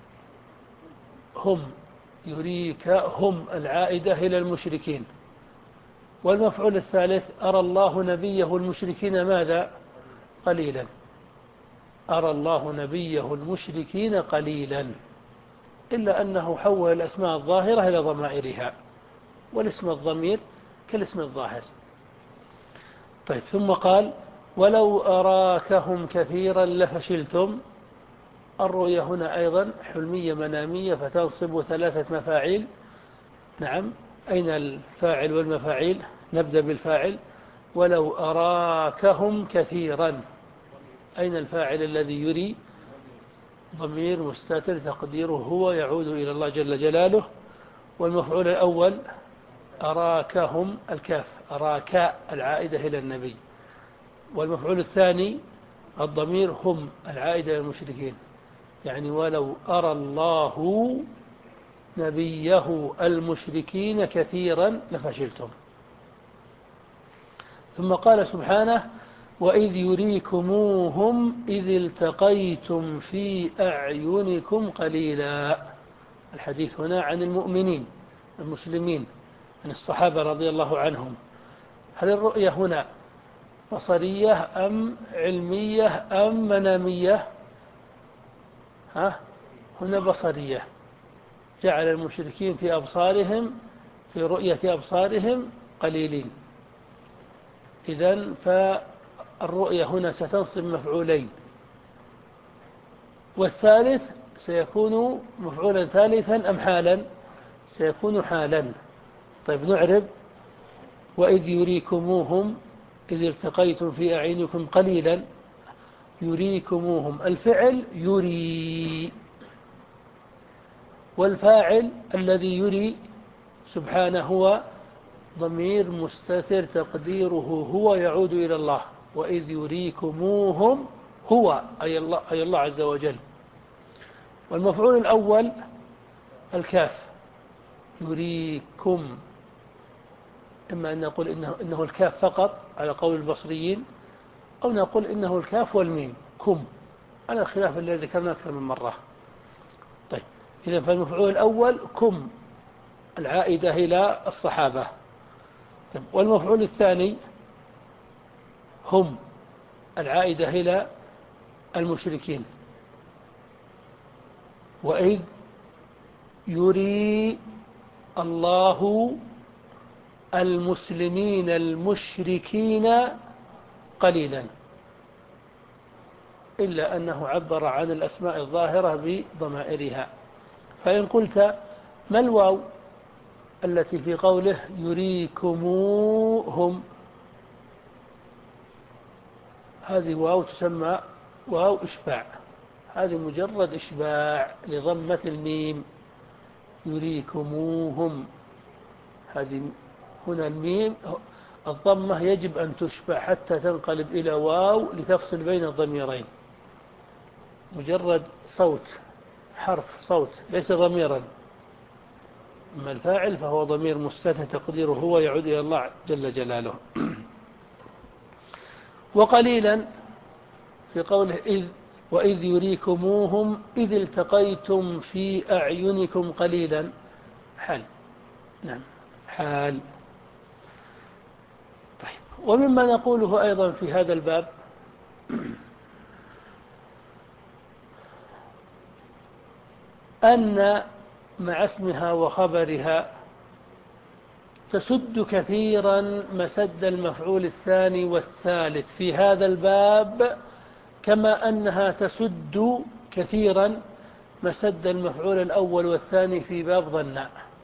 هم، يريك هم العائدة إلى المشركين. والمفعول الثالث أرى الله نبيه المشركين ماذا؟ قليلا. أرى الله نبيه المشركين قليلا، إلا أنه حول الأسماء الظاهرة إلى ضمائرها، والاسم الضمير كالاسم الظاهر. طيب، ثم قال: ولو أراكهم كثيرا لفشلتم. الرؤية هنا أيضا حلمية منامية، فتنصب ثلاثة مفاعيل. نعم، أين الفاعل والمفاعيل؟ نبدأ بالفاعل: ولو أراكهم كثيرا. أين الفاعل الذي يري؟ ضمير مستتر تقديره هو، يعود إلى الله جل جلاله. والمفعول الأول أراكهم الكاف، أراك العائدة إلى النبي. والمفعول الثاني الضمير هم العائدة إلى المشركين، يعني ولو أرى الله نبيه المشركين كثيرا لفشلتم. ثم قال سبحانه: وإذ يريكموهم إذ التقيتم في أعينكم قليلا. الحديث هنا عن المؤمنين المسلمين، عن الصحابة رضي الله عنهم. هل الرؤية هنا بصرية أم علمية أم منامية؟ ها؟ هنا بصرية. جعل المشركين في أبصارهم في رؤية أبصارهم قليلين. إذن فالرؤية هنا ستنصب مفعولين، والثالث سيكون مفعولا ثالثا أم حالا؟ سيكون حالا. طيب، نعرب: وإذ يريكموهم إذ التقيتم في أعينكم قليلا. يريكموهم الفعل يري، والفاعل الذي يري سبحانه هو ضمير مستتر تقديره هو، يعود إلى الله. وإذ يريكموهم هو أي الله, أي الله عز وجل. والمفعول الأول الكاف، يريكم. إما أن نقول إنه, إنه الكاف فقط على قول البصريين، أو نقول إنه الكاف والميم كم، على الخلاف الذي ذكرنا أكثر من مرة. طيب، إذن فالمفعول الأول كم العائدة إلى الصحابة. طيب، والمفعول الثاني هم العائدة إلى المشركين. وإذ يري الله المسلمين المشركين قليلا، إلا أنه عبر عن الأسماء الظاهرة بضمائرها. فإن قلت: ما الواو التي في قوله يريكموهم؟ هذه واو تسمى واو إشباع، هذه مجرد إشباع لضمة الميم، يريكموهم. هذه هنا الميم الضمة يجب أن تشبع حتى تنقلب إلى واو لتفصل بين الضميرين. مجرد صوت، حرف صوت، ليس ضميرا. أما الفاعل فهو ضمير مستتر تقديره هو يعود إلى الله جل جلاله. وقليلا في قوله إذ وإذ يريكموهم إذ التقيتم في أعينكم قليلا، حال. نعم حال. طيب، ومما نقوله أيضا في هذا الباب أن مع اسمها وخبرها تسد كثيرا مسد المفعول الثاني والثالث في هذا الباب، كما أنها تسد كثيرا مسد المفعول الأول والثاني في باب ظن.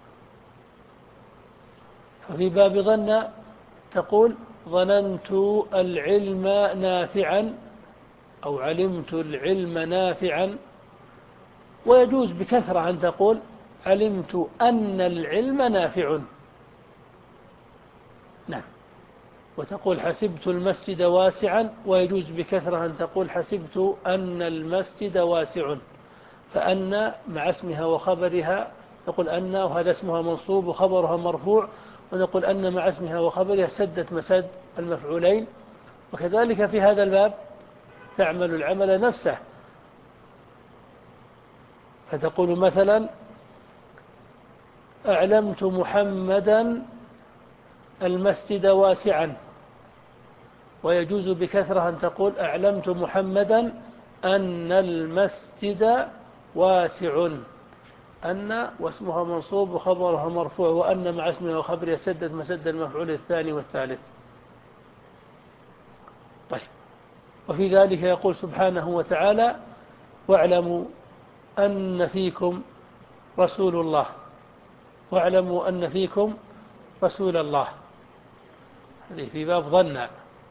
ففي باب ظن تقول ظننت العلم نافعا أو علمت العلم نافعا، ويجوز بكثرة أن تقول علمت أن العلم نافع. نعم. وتقول حسبت المسجد واسعا، ويجوز بكثرة أن تقول حسبت أن المسجد واسع. فأن مع اسمها وخبرها نقول أن، وهذا اسمها منصوب وخبرها مرفوع، ونقول أن مع اسمها وخبرها سدت مسد المفعولين. وكذلك في هذا الباب تعمل العمل نفسه، فتقول مثلا أعلمت محمدا المسجد واسعا، ويجوز بكثرة أن تقول أعلمت محمدا أن المسجد واسع. أن واسمها منصوب وخبرها مرفوع، وأن مع اسمها وخبرها سدت مسد المفعول الثاني والثالث. طيب، وفي ذلك يقول سبحانه وتعالى واعلموا أن فيكم رسول الله، واعلموا أن فيكم رسول الله. هذه في باب ظن.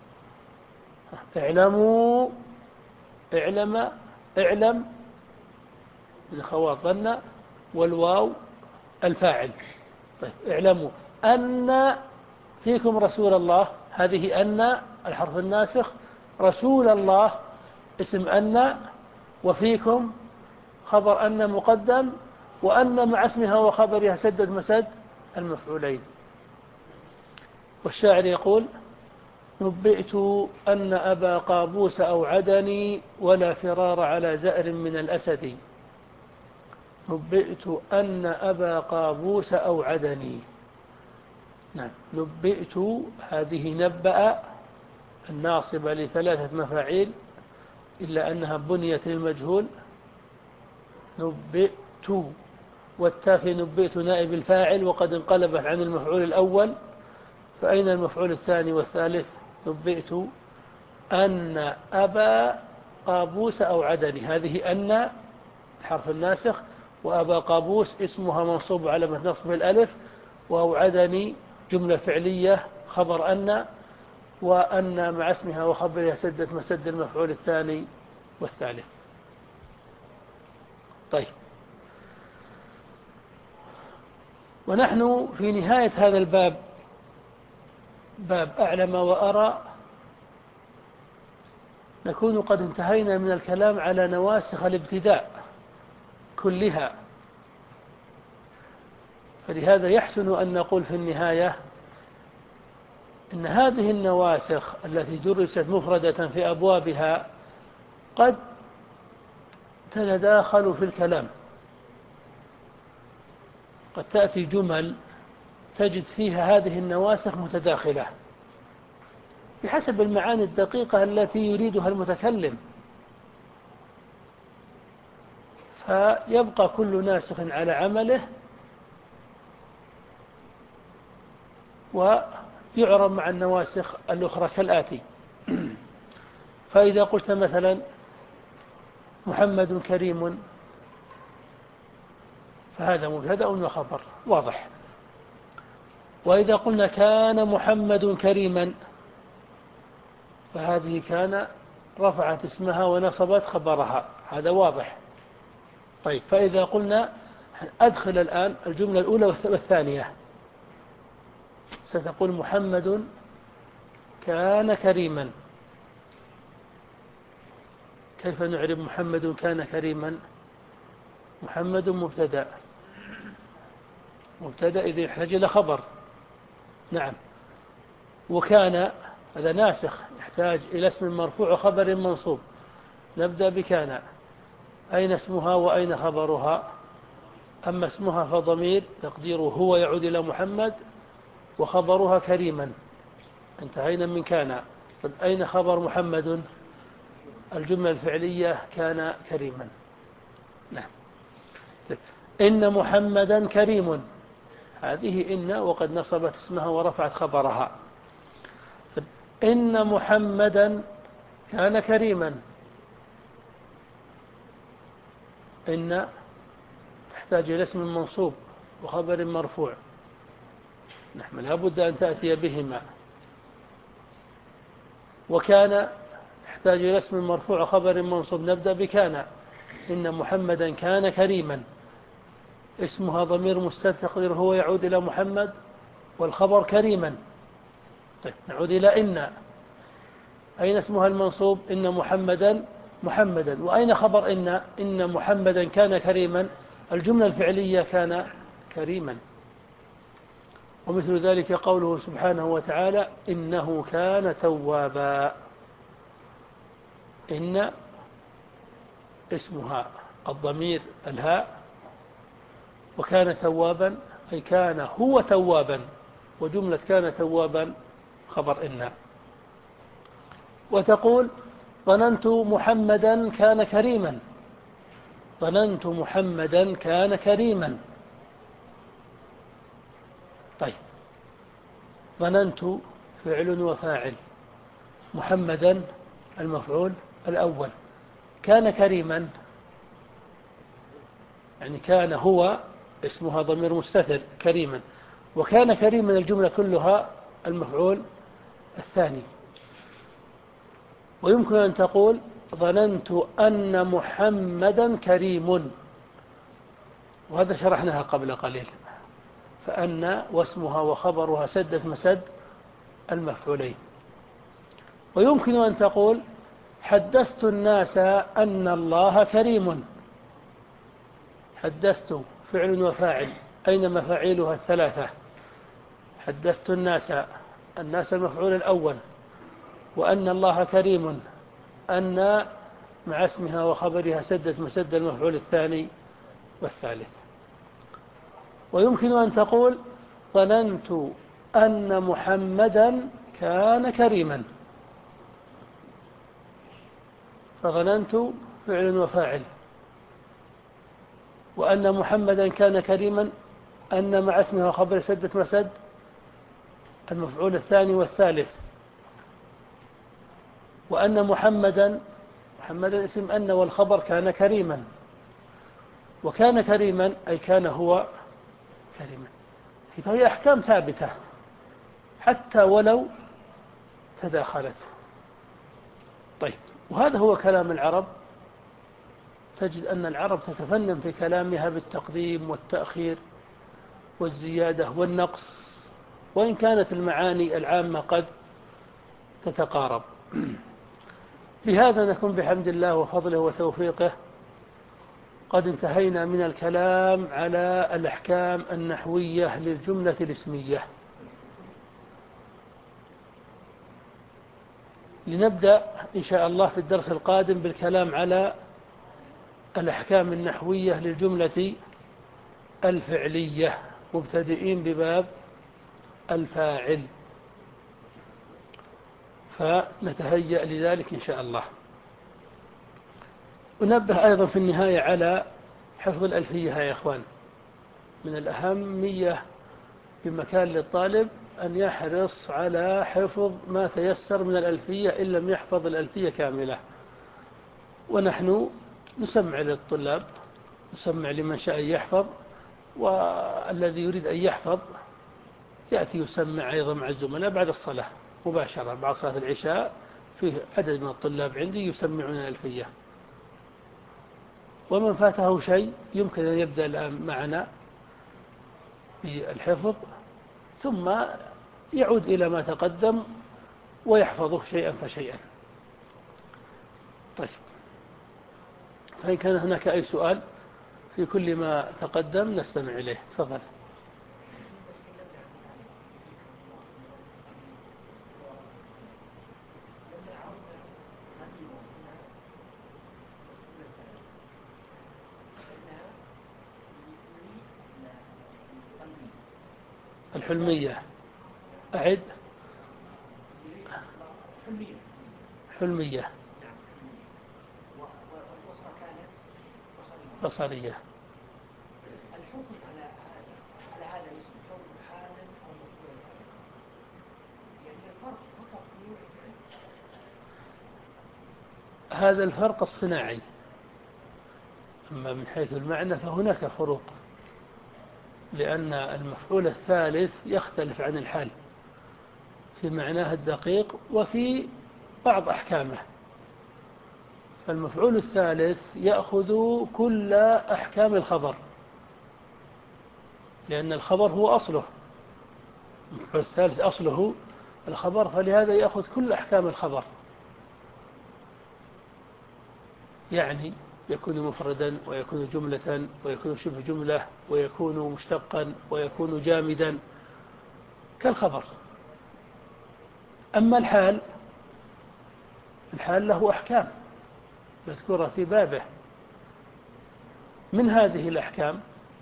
اعلموا، اعلم، اعلم من خوات ظن، والواو الفاعل. طيب، اعلموا أن فيكم رسول الله، هذه أن الحرف الناسخ، رسول الله اسم أن، وفيكم خبر أن مقدم، وأن مع اسمها وخبرها سدد مسد المفعولين. والشاعر يقول نبئت أن أبا قابوس أوعدني ولا فرار على زأر من الأسد. نبئت أن أبا قابوس أوعدني. نعم، نبئت هذه نبأ الناصبة لثلاثة مفاعيل إلا أنها بنيت للمجهول. نبئت، والتاء في نبئت نائب الفاعل وقد انقلبت عن المفعول الأول، فأين المفعول الثاني والثالث؟ نبئت أن أبا قابوس أوعدني، هذه أن حرف الناسخ، وأبا قابوس اسمها منصوب على نصب الألف، وأوعدني جملة فعلية خبر أن، وأن مع اسمها وخبرها سدت مسد المفعول الثاني والثالث. طيب، ونحن في نهاية هذا الباب، باب أعلم وأرى، نكون قد انتهينا من الكلام على نواسخ الابتداء كلها. فلهذا يحسن أن نقول في النهاية إن هذه النواسخ التي درست مفردة في أبوابها قد تتداخل في الكلام. قد تأتي جمل تجد فيها هذه النواسخ متداخلة بحسب المعاني الدقيقة التي يريدها المتكلم، فيبقى كل ناسخ على عمله ويعرب مع النواسخ الأخرى كالآتي. فإذا قلت مثلا محمد كريم، فهذا مبتدأ وخبر واضح. وإذا قلنا كان محمد كريما، فهذه كان رفعت اسمها ونصبت خبرها، هذا واضح. طيب، فإذا قلنا أدخل الآن الجملة الأولى والثانية، ستقول محمد كان كريما. كيف نعرب محمد كان كريما؟ محمد مبتدأ، مبتدأ إذا يحتاج إلى خبر. نعم. وكان هذا ناسخ، يحتاج إلى اسم مرفوع وخبر منصوب. نبدأ بكان. أين اسمها وأين خبرها؟ أما اسمها فضمير تقديره هو يعود إلى محمد، وخبرها كريما. انتهينا من كان. طيب، أين خبر محمد؟ الجملة الفعلية كان كريما. نعم. طيب، إن محمدا كريم، هذه إن وقد نصبت اسمها ورفعت خبرها. طيب، إن محمدا كان كريما. إن تحتاج إلى اسم منصوب وخبر مرفوع. نحن لا بد أن تأتي بهما. وكان تحتاج إلى اسم مرفوع وخبر منصوب. نبدأ بكان. إن محمدا كان كريما، اسمها ضمير مستتر هو يعود إلى محمد، والخبر كريما. طيب، نعود إلى إن. أين اسمها المنصوب؟ إن محمدا محمدا. وأين خبر إن؟ إن محمدا كان كريما، الجملة الفعلية كان كريما. ومثل ذلك قوله سبحانه وتعالى إنه كان توابا. إن اسمها الضمير الهاء، وكان توابا أي كان هو توابا، وجملة كان توابا خبر إن. وتقول ظننت محمدا كان كريما. ظننت محمدا كان كريما. طيب، ظننت فعل وفاعل، محمدا المفعول الأول، كان كريما يعني كان هو اسمها ضمير مستتر كريما، وكان كريما الجملة كلها المفعول الثاني. ويمكن أن تقول ظننت أن محمدا كريم، وهذا شرحناها قبل قليل، فأن واسمها وخبرها سدت مسد المفعولين. ويمكن أن تقول حدثت الناس أن الله كريم. حدثت فعل وفاعل، أين مفاعيلها الثلاثة؟ حدثت الناس، الناس المفعول الأول، وأن الله كريم، أن مع اسمها وخبرها سدت مسد المفعول الثاني والثالث. ويمكن أن تقول ظننت أن محمدا كان كريما. فظننت فعل وفاعل، وأن محمدا كان كريما، أن مع اسمها وخبر سدت مسد المفعول الثاني والثالث. وأن محمدا محمدا اسم أن، والخبر كان كريما، وكان كريما أي كان هو كريما. فهي أحكام ثابتة حتى ولو تداخلت. طيب، وهذا هو كلام العرب. تجد أن العرب تتفنن في كلامها بالتقديم والتأخير والزيادة والنقص، وإن كانت المعاني العامة قد تتقارب. بهذا نكون بحمد الله وفضله وتوفيقه قد انتهينا من الكلام على الأحكام النحوية للجملة الاسمية. لنبدأ إن شاء الله في الدرس القادم بالكلام على الأحكام النحوية للجملة الفعلية، مبتدئين بباب الفاعل، فنتهيأ لذلك إن شاء الله. أنبه أيضا في النهاية على حفظ الألفية يا إخوان. من الأهمية بمكان للطالب أن يحرص على حفظ ما تيسر من الألفية إن لم يحفظ الألفية كاملة. ونحن نسمع للطلاب، نسمع لمن شاء يحفظ، والذي يريد أن يحفظ يأتي يسمع أيضا مع الزملاء بعد الصلاة مباشرة، بعد صلاة العشاء فيه عدد من الطلاب عندي يسمعون الألفية، ومن فاته شيء يمكن أن يبدأ الآن معنا بالحفظ ثم يعود إلى ما تقدم ويحفظه شيئا فشيئا. طيب، فإن كان هناك أي سؤال في كل ما تقدم نستمع إليه. تفضل. الحلمية، أعد. حلمية بصرية. الحكم على على هذا الاسم كون حالا او مفعولا ثالثا، يعني الفرق فقط في نوع الفعل. هذا الفرق الصناعي، أما من حيث المعنى فهناك فروق، لأن المفعول الثالث يختلف عن الحال في معناه الدقيق وفي بعض أحكامه. فالمفعول الثالث يأخذ كل أحكام الخبر، لأن الخبر هو أصله، المفعول الثالث أصله الخبر، فلهذا يأخذ كل أحكام الخبر. يعني يكون مفردا ويكون جملة ويكون شبه جملة ويكون مشتقا ويكون جامدا كالخبر. أما الحال، الحال له أحكام مذكورة في بابه. من هذه الأحكام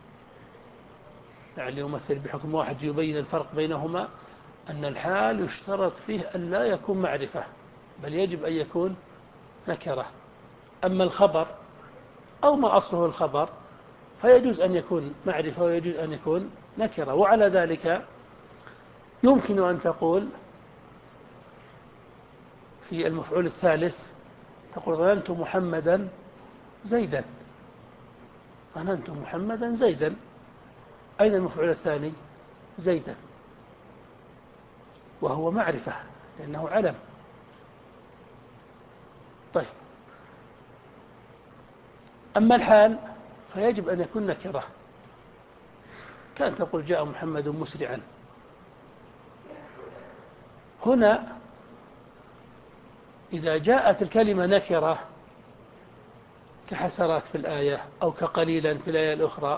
يعني يمثل بحكم واحد يبين الفرق بينهما، أن الحال يشترط فيه أن لا يكون معرفة، بل يجب أن يكون نكرة. أما الخبر أو ما أصله الخبر فيجوز أن يكون معرفة ويجوز أن يكون نكرة. وعلى ذلك يمكن أن تقول في المفعول الثالث، تقول ظننت محمدا زيدا. ظننت محمدا زيدا، أين المفعول الثاني؟ زيدا، وهو معرفة لأنه علم. طيب، أما الحال فيجب أن يكون نكرة، كان تقول جاء محمد مسرعا. هنا إذا جاءت الكلمة نكرة كحسرات في الآية أو كقليلا في الآية الأخرى،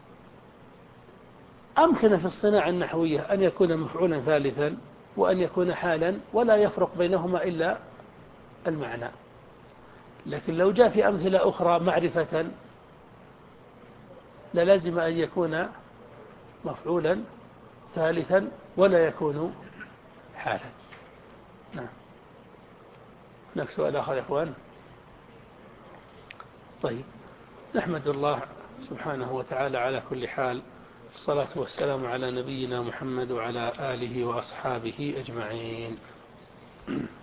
أمكن في الصناعة النحوية أن يكون مفعولا ثالثا وأن يكون حالا ولا يفرق بينهما إلا المعنى. لكن لو جاء في أمثلة أخرى معرفة للازم أن يكون مفعولا ثالثا ولا يكون حالا. نعم. هناك سؤال آخر يا أخوان؟ طيب، نحمد الله سبحانه وتعالى على كل حال، الصلاة والسلام على نبينا محمد وعلى آله وأصحابه أجمعين.